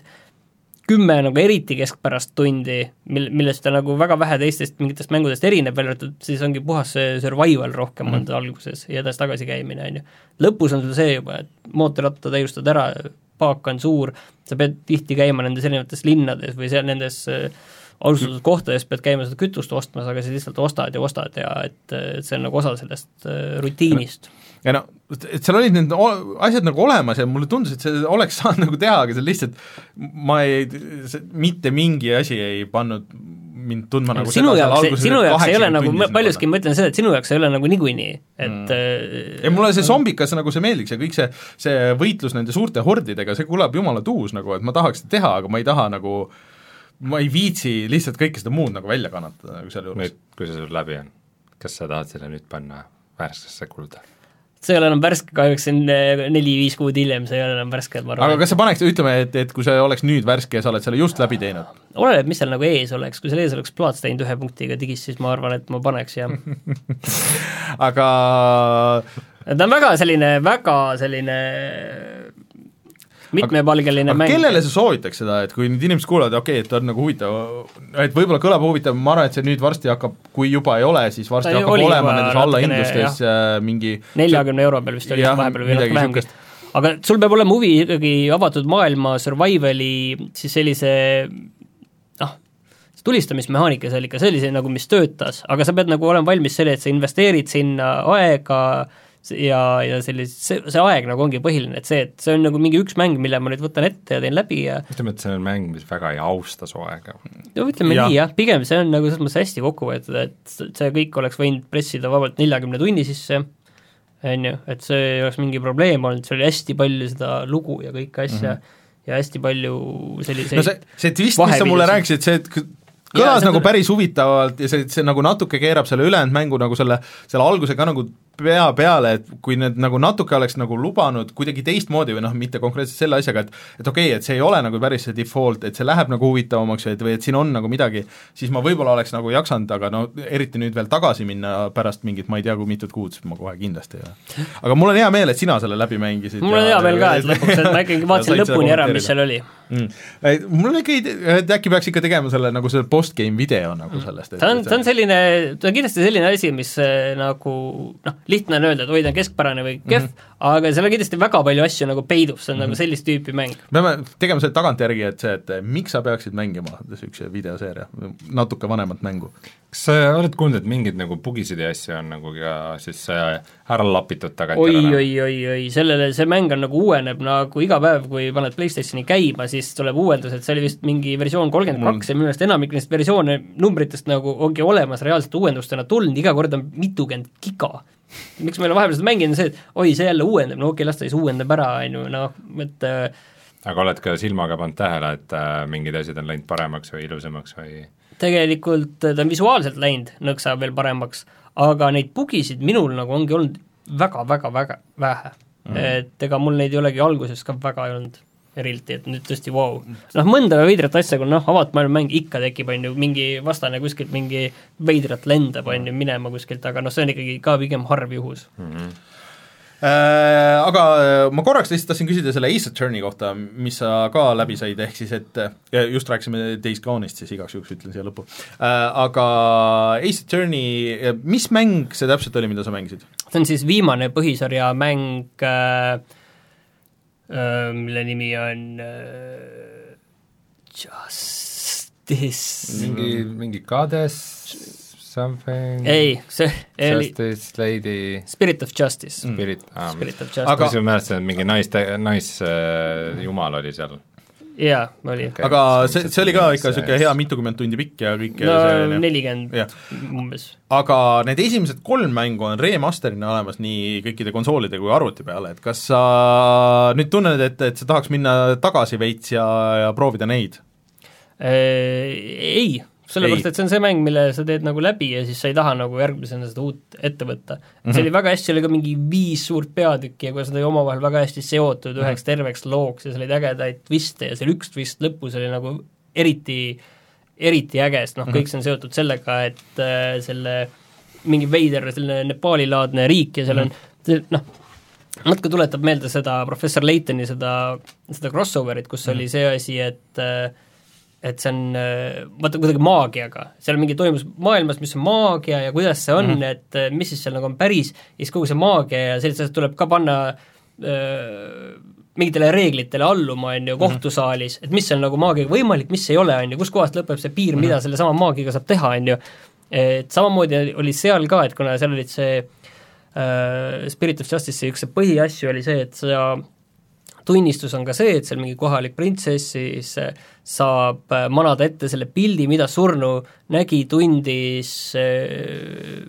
C: kümme nagu eriti keskpärast tundi, mil, millest ta nagu väga vähe teistest mingitest mängudest erineb, veel et siis ongi puhas see survival rohkem mm. on alguses ja edasi-tagasi käimine, on ju. Lõpus on sul see juba, et mootorratta täiustad ära, paak on suur, sa pead tihti käima nendes erinevates linnades või seal nendes alustatud kohtades pead käima seda kütust ostmas, aga sa lihtsalt ostad ja ostad ja et, et see on nagu osa sellest rutiinist.
B: Ja no, et seal olid need asjad nagu olemas ja mulle tundus, et see oleks saanud nagu teha, aga see lihtsalt, ma ei, mitte mingi asi ei pannud mind tundma ja nagu
C: sinu seda jaoks, sinu jaoks ei ole nagu, paljuski ma ütlen seda, et sinu jaoks ei ole nagu niikuinii, et
B: mm. ja mulle see zombikas nagu see meeldiks ja kõik see, see võitlus nende suurte hordidega, see kõlab jumala tuus nagu, et ma tahaks seda teha, aga ma ei taha nagu, ma ei viitsi lihtsalt kõike seda muud nagu välja kannatada nagu selle juures.
D: Nüüd, kui see sul läbi on, kas sa tahad selle nüüd panna värskesse kulda?
C: see ei ole enam värske, kahjuks see on neli-viis kuud hiljem, see ei ole enam värske, ma arvan.
B: Aga kas sa paneks, ütleme, et, et kui see oleks nüüd värske ja sa oled selle just läbi teinud?
C: Oleneb, mis seal nagu ees oleks, kui seal ees oleks plaats teinud ühe punktiga digis, siis ma arvan, et ma paneks, jah.
B: aga
C: ta on väga selline, väga selline mitmepalgeline
B: aga,
C: mäng.
B: Aga kellele sa soovitaks seda, et kui nüüd inimesed kuulevad, okei, okay, et on nagu huvitav, et võib-olla kõlab huvitav, ma arvan, et see nüüd varsti hakkab, kui juba ei ole, siis varsti ta hakkab olema nendes allahindlustes mingi
C: neljakümne euro peal vist oli vahepeal või vähemgi. Aga sul peab olema huvi ikkagi avatud maailma survivali siis sellise noh, tulistamismehaanika seal ikka sellise nagu, mis töötas, aga sa pead nagu olema valmis selle, et sa investeerid sinna aega, ja, ja sellis-, see, see aeg nagu ongi põhiline, et see, et see on nagu mingi üks mäng, mille ma nüüd võtan ette ja teen läbi ja
D: ütleme, et see on mäng, mis väga ei austa su aega.
C: no ütleme ja. nii jah, pigem see on nagu selles mõttes hästi kokku võetud, et see kõik oleks võinud pressida vabalt neljakümne tunni sisse, on ju, et see ei oleks mingi probleem olnud, see oli hästi palju seda lugu ja kõike asja mm, -hmm. ja hästi palju selliseid
B: no see, see twist, mis sa mulle rääkisid, see, et kõlas ja, nagu tule... päris huvitavalt ja see, see nagu natuke keerab selle ülejäänud mängu nagu selle, selle alguse ka nagu pea peale, et kui need nagu natuke oleks nagu lubanud kuidagi teistmoodi või noh, mitte konkreetselt selle asjaga, et et okei okay,, et see ei ole nagu päris see default, et see läheb nagu huvitavamaks et, või et siin on nagu midagi, siis ma võib-olla oleks nagu jaksanud, aga no eriti nüüd veel tagasi minna pärast mingit, ma ei tea, kui mitut kuud, siis ma kohe kindlasti ei ole. Aga mul on hea meel, et sina selle läbi mängisid.
C: mul on hea meel ka, et lõpuks, et ma ikkagi vaatasin lõpuni ära, mis seal oli.
B: Mm. Mul on ikka, et äkki peaks ikka tegema selle nagu selle postgame video nagu sellest.
C: Ta on, ta on selline, ta on kindlasti selline asi, mis nagu noh, lihtne on öelda, et oi, ta on keskpärane või kehv mm, -hmm. aga seal on kindlasti väga palju asju nagu peidub, see on mm -hmm. nagu sellist tüüpi mäng.
B: Me peame tegema selle tagantjärgi, et see, et miks sa peaksid mängima niisuguse videoseeria, natuke vanemat mängu.
D: Kas sa oled kuulnud, et mingid nagu bugisid ja asju on nagu ka siis äh, ära lapitud tagant?
C: oi, oi, oi, oi, sellele, see mäng on nagu uueneb nagu iga päev, kui paned PlayStationi käima, siis tuleb uuendus, et see oli vist mingi versioon kolmkümmend kaks mm. ja minu meelest enamik neist versioone numbritest nagu ongi olemas reaalselt uuendustena tulnud, iga kord on mitukümmend giga. Miks meil on vahepeal seda mänginud, on see, et oi, see jälle uuendab, no okei okay,, las ta siis uuendab ära, on ju, noh, et äh,
D: aga oled ka silmaga pannud tähele, et äh, mingid asjad on läinud paremaks või ilusamaks või?
C: Tegelikult ta on visuaalselt läinud nõksa veel paremaks, aga neid bugisid minul nagu ongi olnud väga-väga-väga vähe mm.. et ega mul neid ei olegi alguses ka väga ei olnud erilti, et nüüd tõesti vau wow.. noh, mõnda veidrat asja, kui noh, avat maailma mäng ikka tekib, on ju, mingi vastane kuskilt mingi veidrat lendab, on ju, minema kuskilt, aga noh, see on ikkagi ka pigem harv juhus mm. -hmm.
B: Äh, aga ma korraks lihtsalt tahtsin küsida selle Ace Attorney kohta, mis sa ka läbi said, ehk siis et just rääkisime Days Gone'ist, siis igaks juhuks ütlen siia lõppu äh,. Aga Ace Attorney, mis mäng see täpselt oli, mida sa mängisid?
C: see on siis viimane põhisarja mäng äh, äh, mille nimi on äh, Justice
D: mingi, mingi Goddess something
C: ei, see
D: Justice
C: oli
D: Lady
C: Spirit of Justice
D: Spirit, ah,
C: Spirit of Justice
D: aga kui sa mälestad, mingi naiste, naisjumal oli seal
C: jaa, oli
B: okay. Aga see, see oli ka ikka niisugune hea mitukümmend tundi pikk ja kõik
C: no nelikümmend umbes.
B: Aga need esimesed kolm mängu on remasterina olemas nii kõikide konsoolide kui arvuti peale, et kas sa nüüd tunned, et, et sa tahaks minna tagasi veits ja, ja proovida neid?
C: Ei, sellepärast, et see on see mäng, mille sa teed nagu läbi ja siis sa ei taha nagu järgmisena seda uut ette võtta mm. -hmm. see oli väga hästi, oli ka mingi viis suurt peatükki ja kuidas nad oli omavahel väga hästi seotud mm. -hmm. üheks terveks looks ja see oli ägedaid twiste ja see üks twist lõpus oli nagu eriti, eriti äge, sest noh mm, -hmm. kõik see on seotud sellega, et äh, selle mingi veider selline Nepaali-laadne riik ja seal on mm -hmm. noh, natuke tuletab meelde seda professor Laytoni seda, seda crossoverit, kus mm -hmm. oli see asi, et äh, et see on, vaata kuidagi maagiaga, seal mingi toimus maailmas, mis on maagia ja kuidas see on mm, -hmm. et mis siis seal nagu on päris, ja siis kogu see maagia ja sellised asjad tuleb ka panna öö, mingitele reeglitele alluma, on ju, kohtusaalis, et mis on nagu maagiaga võimalik, mis ei ole, on ju, kuskohast lõpeb see piir, mida selle sama maagiaga saab teha, on ju, et samamoodi oli seal ka, et kuna seal olid see äh, Spirit of Justice'i üks see põhiasju oli see, et sa tunnistus on ka see, et seal mingi kohalik printsess siis saab manada ette selle pildi, mida surnu nägi, tundis äh,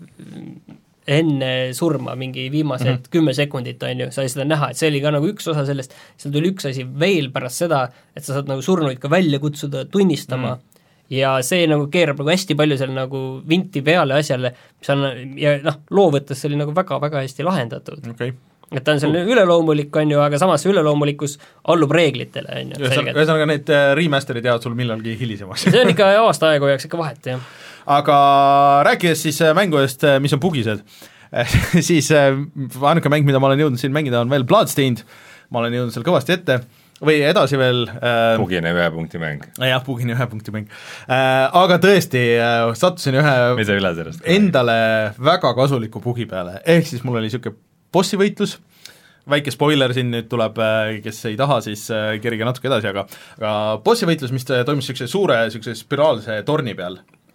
C: enne surma, mingi viimased mm -hmm. kümme sekundit, on ju, sai seda näha, et see oli ka nagu üks osa sellest, seal tuli üks asi veel pärast seda, et sa saad nagu surnuid ka välja kutsuda tunnistama mm, -hmm. ja see nagu keerab nagu hästi palju seal nagu vinti peale asjale, mis on, ja noh, loo võttes see oli nagu väga-väga hästi lahendatud
B: okay.
C: et ta on selline uh. üleloomulik, on ju, aga samas see üleloomulikkus allub reeglitele, on ju.
B: Ühesõnaga need remaster'id jäävad sul millalgi hilisemas.
C: see on ikka aasta aega hoiaks ikka vahet, jah.
B: Aga rääkides siis mängudest, mis on bugised, siis ainuke mäng, mida ma olen jõudnud siin mängida, on veel Bloodstained, ma olen jõudnud seal kõvasti ette, või edasi veel äh,
D: bugine ühe punkti mäng.
B: jah, bugine ühe punkti mäng äh,. Aga tõesti äh,, sattusin ühe endale väga kasuliku bugi peale, ehk siis mul oli niisugune bossivõitlus, väike spoiler siin nüüd tuleb, kes ei taha, siis kerige natuke edasi, aga aga bossivõitlus, mis toimus niisuguse suure niisuguse spiraalse torni peal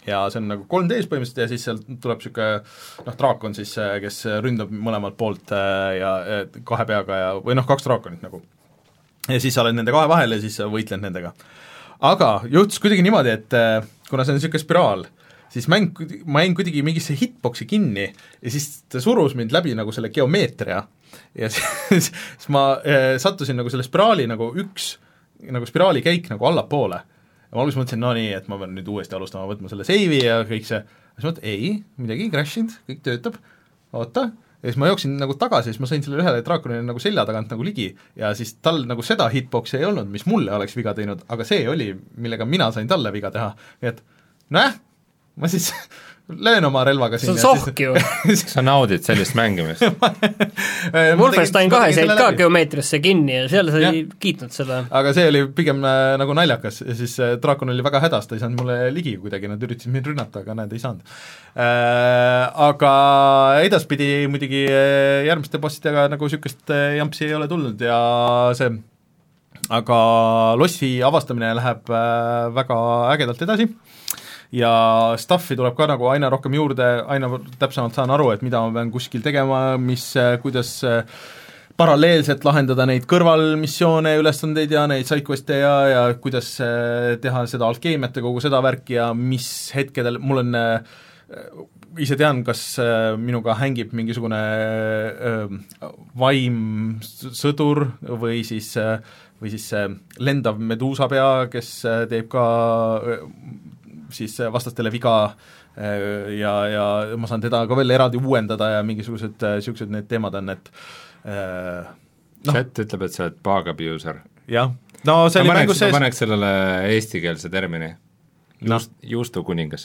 B: ja see on nagu kolm D-s põhimõtteliselt ja siis sealt tuleb niisugune noh, draakon siis, kes ründab mõlemalt poolt ja kahe peaga ja või noh, kaks draakonit nagu. Ja siis sa oled nende kahe vahel ja siis sa võitled nendega. Aga juhtus kuidagi niimoodi, et kuna see on niisugune spiraal, siis mäng, ma jäin kuidagi mingisse hitboxi kinni ja siis ta surus mind läbi nagu selle geomeetria ja siis, siis ma sattusin nagu selle spiraali nagu üks nagu spiraali käik nagu allapoole. Ja ma alguses mõtlesin, no nii, et ma pean nüüd uuesti alustama, võtma selle seivi ja kõik see, ja siis mõtlesin, ei, midagi ei crashinud, kõik töötab, oota, ja siis ma jooksin nagu tagasi, siis ma sain selle ühele draakonile nagu selja tagant nagu ligi ja siis tal nagu seda hitboxi ei olnud, mis mulle oleks viga teinud, aga see oli, millega mina sain talle viga teha, et näh, ma siis löön oma relvaga
C: siin. See on sohk ju.
D: Sa naudid sellist mängimist.
C: Wolfenstein kahe said ka geomeetriasse kinni ja seal sa ei kiitnud seda.
B: Aga see oli pigem äh, nagu naljakas ja siis äh, draakon oli väga hädas, ta ei saanud mulle ligi kuidagi, nad üritasid mind rünnata, aga näed, ei saanud äh,. Aga edaspidi muidugi äh, järgmiste bossidega nagu niisugust äh, jampsi ei ole tulnud ja see aga lossi avastamine läheb äh, väga ägedalt edasi ja stuffi tuleb ka nagu aina rohkem juurde, aina täpsemalt saan aru, et mida ma pean kuskil tegema, mis, kuidas paralleelselt lahendada neid kõrvalmissioone, ülesandeid ja neid sidequeste ja, ja kuidas teha seda alkeemiat ja kogu seda värki ja mis hetkedel, mul on ise tean, kas minuga hängib mingisugune vaimsõdur või siis, või siis lendav meduusapea, kes teeb ka siis vastastele viga ja, ja ma saan teda ka veel eraldi uuendada ja mingisugused niisugused need teemad on, et
D: no. Chat ütleb, et sa oled bug abuser.
B: Jah, no see oli mängus sees.
D: Ma paneks sellele eestikeelse termini, Juust, no. Juustukuningas.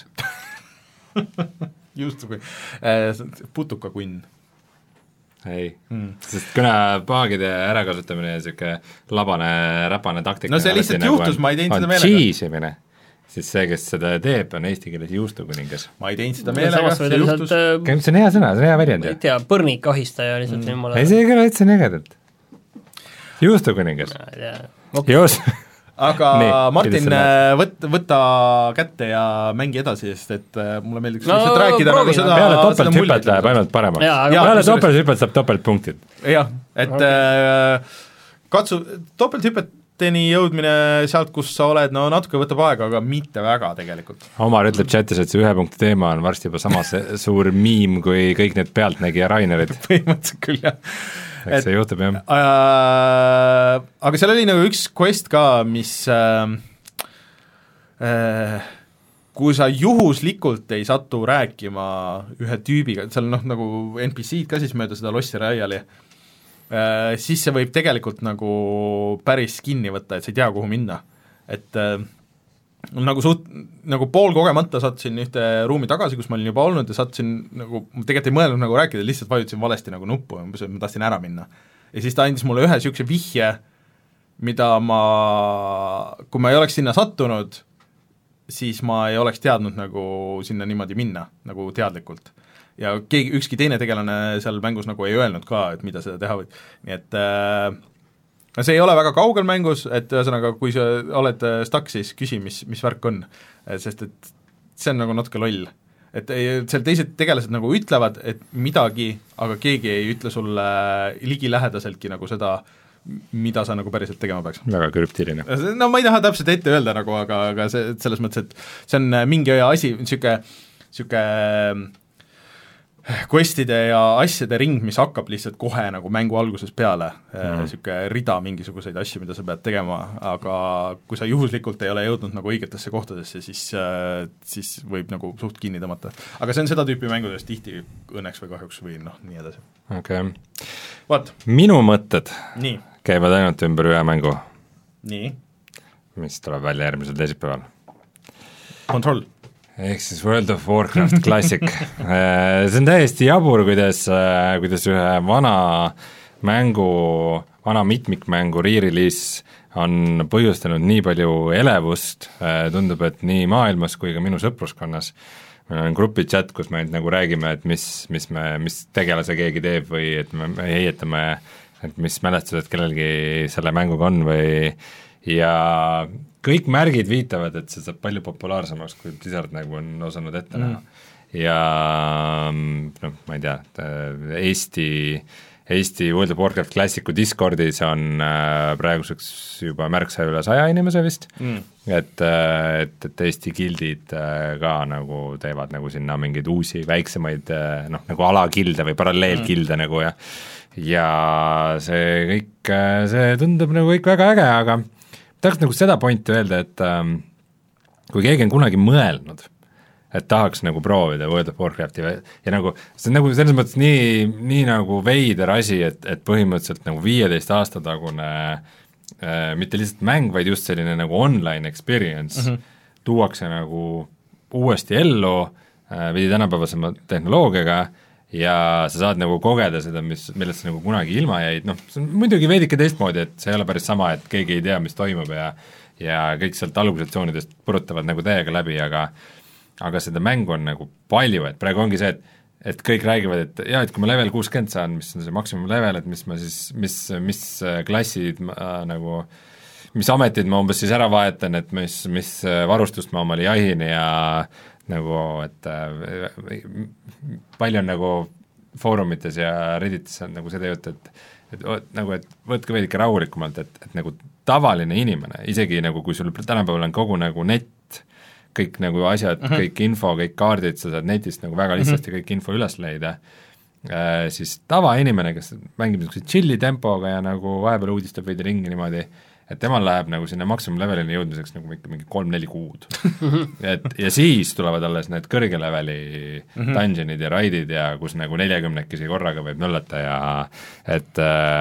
B: Juustukuningas, putukakunn.
D: Ei hmm., sest kuna paagide ärakasutamine ja niisugune labane, räpane taktika
B: no see lihtsalt juhtus, ma ei teinud seda meelega.
D: On cheesimine. Siis see, kes seda teeb, on eesti keeles juustukuningas.
B: Ma ei teinud seda meelega, see juhtus.
D: Käim, see on hea sõna, see on hea väljend.
C: Ma ei tea, põrnikahistaja lihtsalt mm. jumala.
D: Ei, see ei kõla üldse negedalt. Juustukuningas. Juust.
B: Aga nii, Martin, võt, võta kätte ja mängi edasi, sest et mulle meeldiks no, lihtsalt rääkida nagu seda
D: peale topelthüpet läheb ainult paremaks. Peale topelthüpet saab topeltpunktid.
B: Jah, et okay. katsu, topelthüpeteni jõudmine sealt, kus sa oled, no natuke võtab aega, aga mitte väga tegelikult.
D: Omar ütleb chatis, et see ühe punkti teema on varsti juba sama suur miim kui kõik need pealtnägija Rainerid.
B: Põhimõtteliselt küll, jah.
D: eks see juhtub, jah
B: äh,. Aga seal oli nagu üks quest ka, mis äh, äh, kui sa juhuslikult ei satu rääkima ühe tüübiga, seal noh, nagu N P C-d ka siis mööda seda lossi raiali äh,, siis see võib tegelikult nagu päris kinni võtta, et sa ei tea, kuhu minna. Et äh, nagu suht, nagu pool kogemata sattusin ühte ruumi tagasi, kus ma olin juba olnud ja sattusin nagu, ma tegelikult ei mõelnud nagu rääkida, lihtsalt vajutasin valesti nagu nuppu, ma tahtsin ära minna. Ja siis ta andis mulle ühe niisuguse vihje, mida ma, kui ma ei oleks sinna sattunud, siis ma ei oleks teadnud nagu sinna niimoodi minna, nagu teadlikult. Ja keegi, ükski teine tegelane seal mängus nagu ei öelnud ka, et mida seda teha võid. Nii et äh, see ei ole väga kaugel mängus, et ühesõnaga, kui sa oled stuck, siis küsi, mis, mis värk on, sest et see on nagu natuke loll. Et seal teised tegelased nagu ütlevad, et midagi, aga keegi ei ütle sulle ligilähedaseltki nagu seda, mida sa nagu päriselt tegema peaks.
D: Väga krüptiline.
B: No ma ei taha täpselt ette öelda nagu, aga, aga see, selles mõttes, et see on mingi asi, niisugune, niisugune questide ja asjade ring, mis hakkab lihtsalt kohe nagu mängu alguses peale mm., niisugune rida mingisuguseid asju, mida sa pead tegema, aga kui sa juhuslikult ei ole jõudnud nagu õigetesse kohtadesse, siis, siis võib nagu suht kinni tõmmata. Aga see on seda tüüpi mängudest tihti õnneks või kahjuks või noh, nii edasi.
D: Okay.
B: What?
D: Minu mõtted
B: nii.
D: Käivad ainult ümber ühe mängu.
B: Nii.
D: Mis tuleb välja järgmisel teisipäeval.
B: Control.
D: Ehk siis World of Warcraft Classic. See on täiesti jabur, kuidas, kuidas ühe vana mängu, vana mitmikmängu re-release on põhjustanud nii palju elevust, tundub, et nii maailmas kui ka minu sõpruskonnas. Meil on grupi chat, kus me nagu räägime, et mis, mis, me, mis tegelase keegi teeb või et me heietame, et mis mälestused kellelgi selle mänguga on või ja kõik märgid viitavad, et see saab palju populaarsemaks, kui Blizzard nagu on osanud ette mm. näha. Ja noh, ma ei tea, Eesti, Eesti World of Warcraft Classicu Discordis on praeguseks juba märksa üle saja inimese vist mm., et, et, et Eesti gildid ka nagu teevad nagu sinna mingeid uusi väiksemaid noh, nagu alagilde või paralleelgilde mm. nagu ja ja see kõik, see tundub nagu kõik väga äge, aga tahaks nagu seda pointi öelda, et ähm, kui keegi on kunagi mõelnud, et tahaks nagu proovida World of Warcrafti ja nagu, see on nagu selles mõttes nii, nii nagu veider asi, et, et põhimõtteliselt nagu viieteist aasta tagune äh, mitte lihtsalt mäng, vaid just selline nagu online experience mm -hmm. tuuakse nagu uuesti ellu äh, veidi tänapäevasema tehnoloogiaga ja sa saad nagu kogeda seda, mis, millest sa nagu kunagi ilma jäid, noh, see on muidugi veidike teistmoodi, et see ei ole päris sama, et keegi ei tea, mis toimub ja ja kõik sealt algusetsioonidest purutavad nagu täiega läbi, aga aga seda mängu on nagu palju, et praegu ongi see, et et kõik räägivad, et jaa, et kui ma level kuuskümmend saan, mis on see maksimum level, et mis ma siis, mis, mis klassid ma, äh, nagu mis ametid ma umbes siis ära vahetan, et mis, mis varustust ma omale jahin ja nagu, et äh, palju on nagu foorumites ja Redditis on nagu seda juttu, et et nagu, et võtke veidike rahulikumalt, et, et nagu tavaline inimene, isegi nagu kui sul tänapäeval on kogu nagu net, kõik nagu asjad mm, -hmm. kõik info, kõik kaardid, sa saad netist nagu väga lihtsasti mm -hmm. kõik info üles leida, äh, siis tavainimene, kes mängib niisuguse chilli tempoga ja nagu vahepeal uudistab veidi ringi niimoodi, et temal läheb nagu sinna maksimum levelini jõudmiseks nagu ikka mingi kolm-neli kuud. et ja siis tulevad alles need kõrge leveli mm -hmm. dungeonid ja raidid ja kus nagu neljakümnekesi korraga võib möllata ja et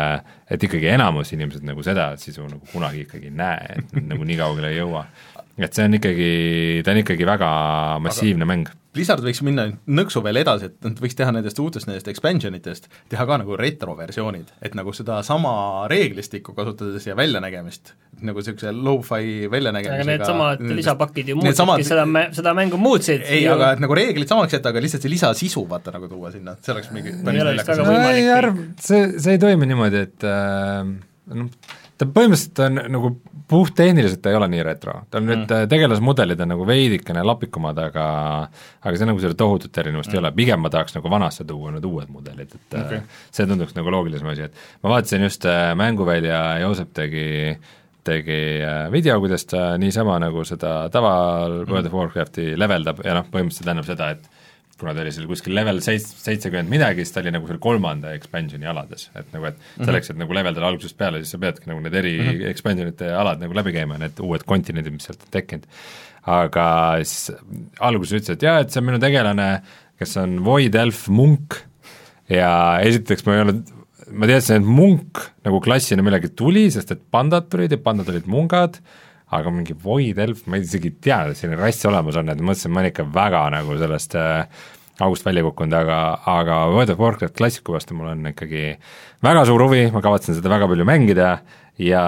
D: et ikkagi enamus inimesed nagu seda sisu nagu kunagi ikkagi ei näe, et nagu nii kaugele ei jõua. et see on ikkagi, ta on ikkagi väga massiivne Aga mäng.
B: Blizzard võiks minna nõksu veel edasi, et nad võiks teha nendest uutest nendest expansionitest, teha ka nagu retroversioonid, et nagu seda sama reeglistikku kasutades ja väljanägemist, nagu niisuguse lo-fi väljanägemisega.
C: aga need samad lisapakid ju muutsidki samad... seda, seda mängu muutsid.
B: ei, aga et nagu reeglid samaks jätta, aga lihtsalt see lisasisu vaata nagu tuua sinna, see oleks mingi päris
D: väljakas. ei arv, see, see ei toimi niimoodi, et äh, noh, ta põhimõtteliselt on nagu puhttehniliselt ta ei ole nii retro, ta on mm. nüüd tegelasmudelid on nagu veidikene lapikumad, aga aga see nagu selle tohutut erinevust mm. ei ole, pigem ma tahaks nagu vanasse tuua need uued mudelid, et okay. see tunduks nagu loogilisem asi, et ma vaatasin just Mänguvälja, Joosep tegi tegi video, kuidas ta niisama nagu seda tava mm. World of Warcrafti leveldab ja noh, põhimõtteliselt tähendab seda, et kuna ta oli seal kuskil level seits-, seitsekümmend midagi, siis ta oli nagu seal kolmanda expansioni alades, et nagu, et selleks, et nagu leveldada algusest peale, siis sa peadki nagu need eri mm -hmm. expansionite alad nagu läbi käima, need uued kontinendid, mis sealt on tekkinud. aga siis alguses ütles, et jaa, et see on minu tegelane, kes on Void Elf Munk ja esiteks ma ei olnud, ma teadsin, et Munk nagu klassina millegi tuli, sest et pandad tulid ja pandad olid mungad, aga mingi Void Elf, ma ei isegi tea, et selline rass olemas on, et mõtlesin, ma olen ikka väga nagu sellest äh, august välja kukkunud, aga, aga World of Warcraft klassiku vastu mul on ikkagi väga suur huvi, ma kavatsen seda väga palju mängida ja,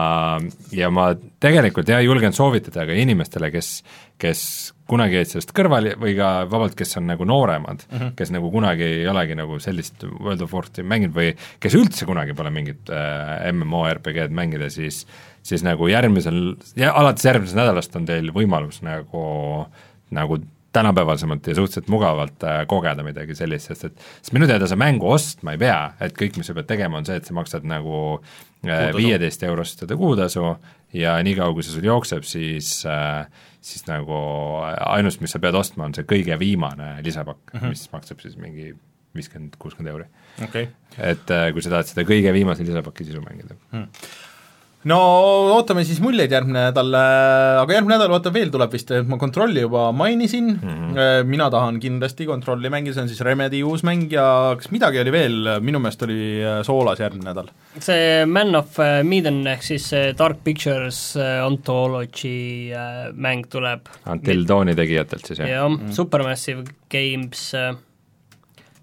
D: ja ma tegelikult jah, julgen soovitada ka inimestele, kes, kes kunagi jäid sellest kõrval või ka vabalt, kes on nagu nooremad mm, -hmm. kes nagu kunagi ei olegi nagu sellist World of Warcrafti mänginud või kes üldse kunagi pole mingit äh, M M O R P G-d mängida, siis siis nagu järgmisel, ja alates järgmisest nädalast on teil võimalus nagu, nagu tänapäevasemalt ja suhteliselt mugavalt äh, kogeda midagi sellist, sest et sest minu teada sa mängu ostma ei pea, et kõik, mis sa pead tegema, on see, et sa maksad nagu äh, viieteist eurost seda kuutasu ja niikaua, kui see sul jookseb, siis äh, siis nagu ainus, mis sa pead ostma, on see kõige viimane lisapakk mm, -hmm. mis maksab siis mingi viiskümmend, kuuskümmend euri
B: okay..
D: et äh, kui sa tahad seda kõige viimase lisapaki sisu mängida hmm.
B: no ootame siis muljeid järgmine nädal, aga järgmine nädal vaata veel tuleb vist, ma Kontrolli juba mainisin mm, -hmm. mina tahan kindlasti Kontrolli mängida, see on siis Remedy uus mäng ja kas midagi oli veel, minu meelest oli Soolas järgmine nädal?
C: see Man of Medan ehk siis Dark Pictures Anthology mäng tuleb
D: Until Dawni tegijatelt siis, jah?
C: jah mm., Supermassive Games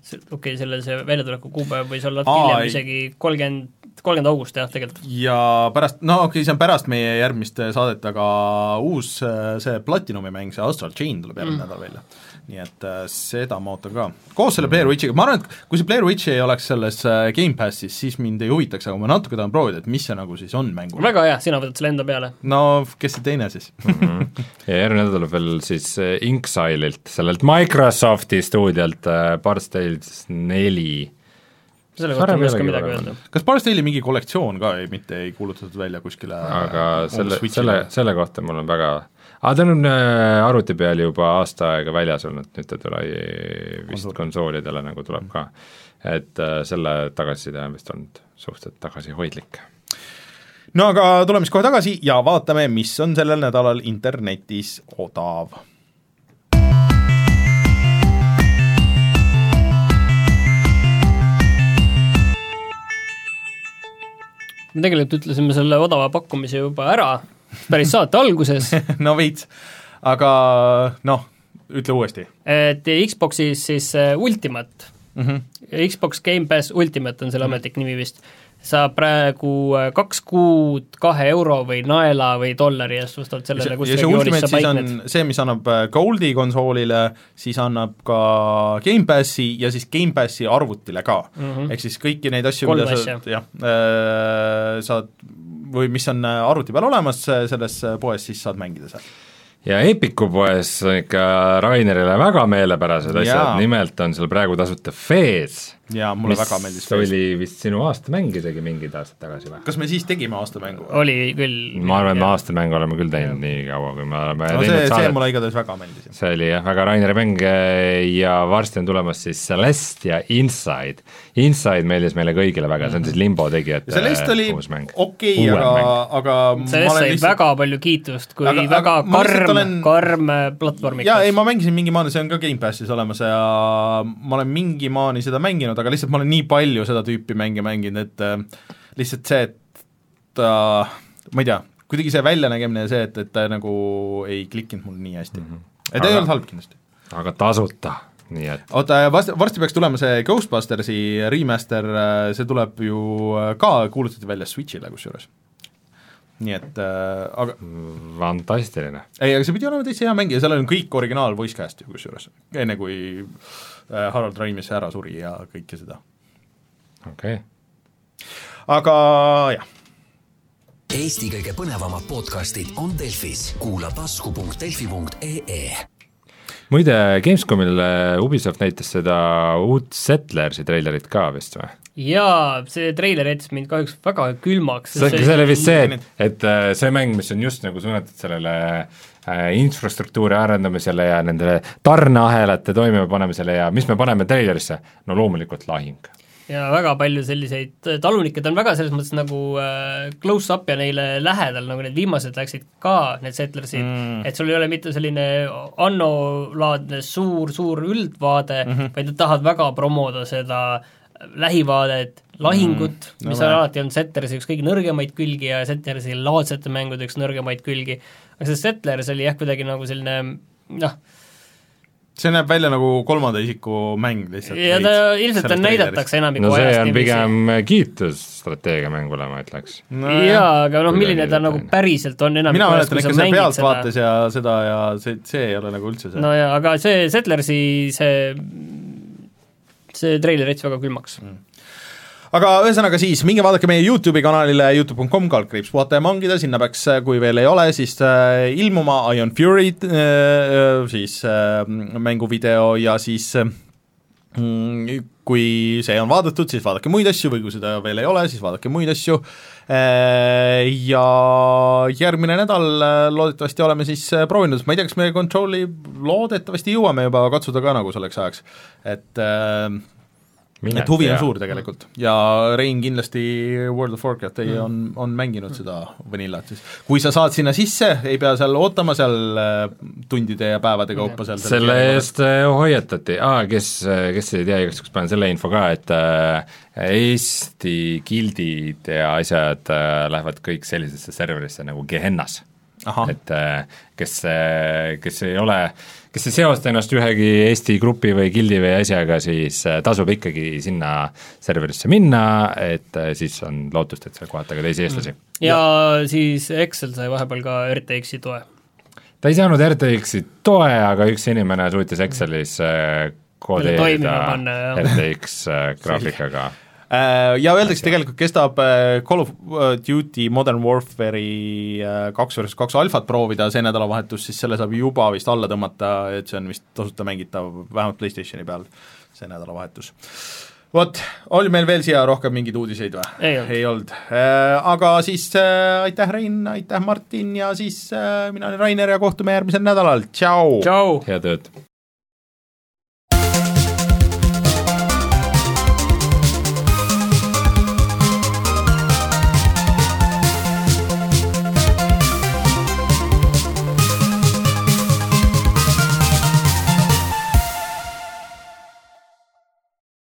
C: okei okay,, selle see väljatuleku kuupäev võis olla natuke hiljem, isegi kolmkümmend, kolmkümmend august jah, tegelikult.
B: ja pärast, no okei okay,, see on pärast meie järgmist saadet, aga uus see Platinumi mäng, see Astral Chain tuleb järgmine mm. nädal välja. Nii et äh, seda ma ootan ka. Koos selle Blair Witchiga, ma arvan, et kui see Blair Witch ei oleks selles äh, Game Passis, siis mind ei huvitaks, aga ma natuke tahan proovida, et mis see nagu siis on mängu.
C: Väga hea, sina võtad selle enda peale.
B: No kes see teine siis?
D: mm-hmm. Ja järgmine nädal tuleb veel siis Inksile'ilt, sellelt Microsofti stuudiolt äh, Bard's Tales neli. Selle kohta ma ei oska midagi öelda.
B: Kas Bard's Tale'i mingi kollektsioon ka ei, mitte ei kuulutatud välja kuskile?
D: Aga selle, selle, selle kohta mul on väga aga ta on arvuti peal juba aasta aega väljas olnud, nüüd ta tule vist konsoolidele nagu tuleb ka, et selle tagasiside on vist olnud suhteliselt tagasihoidlik.
B: No aga tuleme siis kohe tagasi ja vaatame, mis on sellel nädalal internetis odav.
C: Me tegelikult ütlesime selle odava pakkumise juba ära, päris saate alguses.
B: no veits, aga noh, ütle uuesti.
C: Et Xboxis siis Ultimate, mm-hmm. Xbox Game Pass Ultimate on selle ametlik nimi vist, saab praegu kaks kuud kahe euro või naela või dollari eest vastavalt sellele, kus regioonis sa paikned.
B: See, mis annab Goldi konsoolile, siis annab ka Game Passi ja siis Game Passi arvutile ka. Mm-hmm. Ehk siis kõiki neid asju,
C: Kolm
B: mida
C: asja.
B: sa jah, äh, saad või mis on arvuti peal olemas selles poes, siis saad mängida seal.
D: Ja Epiku poes on ikka Rainerile väga meelepärased asjad, nimelt on seal praegu tasuta Fez,
B: ja mulle väga meeldis
D: Fez. Oli vist sinu aastamäng isegi mingid aastad tagasi või?
B: Kas me siis tegime aastamängu?
C: Oli küll.
D: Ma arvan, et me aastamängu oleme küll teinud nii kaua, kui me oleme
B: no, see, see mulle igatahes väga meeldis.
D: See oli jah, väga Raineri mäng ja varsti on tulemas siis Celeste ja Inside. Inside meeldis meile kõigile väga, see on siis Limbo tegijate
B: Celeste oli okei, aga, aga
C: Celeste sai lihtsalt... väga palju kiitust, kui aga, väga aga karm, olen... karm platvormikas.
B: Jaa, ei, ma mängisin mingi maani, see on ka Game Passis olemas ja ma olen mingi maani seda mänginud, aga lihtsalt ma olen nii palju seda tüüpi mänge mänginud, et äh, lihtsalt see, et äh, ma ei tea, kuidagi see väljanägemine ja see, et, et ta nagu ei klikkinud mul nii hästi mm. -hmm. Et aga, ei olnud halb kindlasti.
D: Aga tasuta, nii et
B: oota, varsti peaks tulema see Ghostbustersi remaster, see tuleb ju ka, kuulutati välja Switchile kusjuures. Nii et äh, aga
D: fantastiline.
B: Ei, aga see pidi olema täitsa hea mäng ja seal on kõik originaal voicecast ju kusjuures, enne kui äh, Harold Ramis ära suri ja kõike seda.
D: Okei okay.
B: Aga jah.
A: Eesti kõige põnevamad podcastid on Delfis. Kuula tasku punkt delfi punkt ee.
D: Muide, Gamescomil Ubisoft näitas seda uut Settlersi treilerit ka vist või?
C: Jaa, see treiler jättis mind kahjuks väga külmaks.
D: See, see oli vist see, et, et see mäng, mis on just nagu suunatud sellele infrastruktuuri arendamisele ja nendele tarneahelate toimima panemisele ja mis me paneme treilerisse? No loomulikult lahing.
C: Ja väga palju selliseid talunikke, ta on väga selles mõttes nagu äh, close-up ja neile lähedal, nagu need viimased läksid ka, need Settlersid mm., et sul ei ole mitte selline annolaadne suur, suur üldvaade mm, -hmm. vaid nad tahavad väga promoda seda lähivaadet, lahingut mm,, no mis on vähe. Alati on Settlersi üks kõige nõrgemaid külgi ja Settlersi laadsete mängude üks nõrgemaid külgi, aga see Settlers oli jah kuidagi nagu selline noh,
B: see näeb välja nagu kolmanda isiku mäng lihtsalt.
C: Ja ta ilmselt ta näidatakse enamiku
D: no
C: ajast.
D: No see on pigem kiitus strateegiamängule, ma ütleks.
C: No jaa, aga noh, milline ta nagu päriselt on enamiku
B: mina ajast, kui sa mängid pealt seda. Vaates ja seda ja see, see ei ole nagu üldse see.
C: No jaa, aga see Settlersi see, see treiler jättis väga külmaks. Mm.
B: Aga ühesõnaga siis, minge vaadake meie YouTube'i kanalile youtube punkt com kaldkriips puhata ja mangida, sinna peaks, kui veel ei ole, siis äh, ilmuma Ion Fury äh, siis äh, mänguvideo ja siis äh, kui see on vaadatud, siis vaadake muid asju või kui seda veel ei ole, siis vaadake muid asju äh, ja järgmine nädal loodetavasti oleme siis proovinud, ma ei tea, kas me Controli loodetavasti jõuame juba katsuda ka nagu selleks ajaks, et äh, Mine, et huvi on suur tegelikult ja Rein kindlasti World of Warcraft ei, on, on mänginud seda vanillat, siis kui sa saad sinna sisse, ei pea seal ootama seal tundide ja päevade kaupa seal
D: selle eest hoiatati, aa, kes, kes ei tea, igaks panen selle info ka, et Eesti gildid ja asjad lähevad kõik sellisesse serverisse nagu Gehennas. et kes, kes ei ole, kes ei seosta ennast ühegi Eesti grupi või gildi või asjaga, siis tasub ikkagi sinna serverisse minna, et siis on lootust, et seal kohata ka teisi eestlasi.
C: ja, ja siis Excel sai vahepeal ka R T X-i toe.
D: Ta ei saanud R T X-i toe, aga üks inimene suutis Excelis koodeerida R T X graafikaga.
B: Ja öeldakse, tegelikult kestab Call of Duty Modern Warfare'i kaks versus kaks alfat proovida see nädalavahetus, siis selle saab juba vist alla tõmmata, et see on vist tasuta mängitav, vähemalt PlayStationi peal see nädalavahetus. Vot, oli meil veel siia rohkem mingeid uudiseid või?
C: Ei olnud.
B: Ei olnud. Aga siis aitäh Rein, aitäh Martin ja siis mina olen Rainer ja kohtume järgmisel nädalal, tšau!
C: Tšau!
D: Head ööd!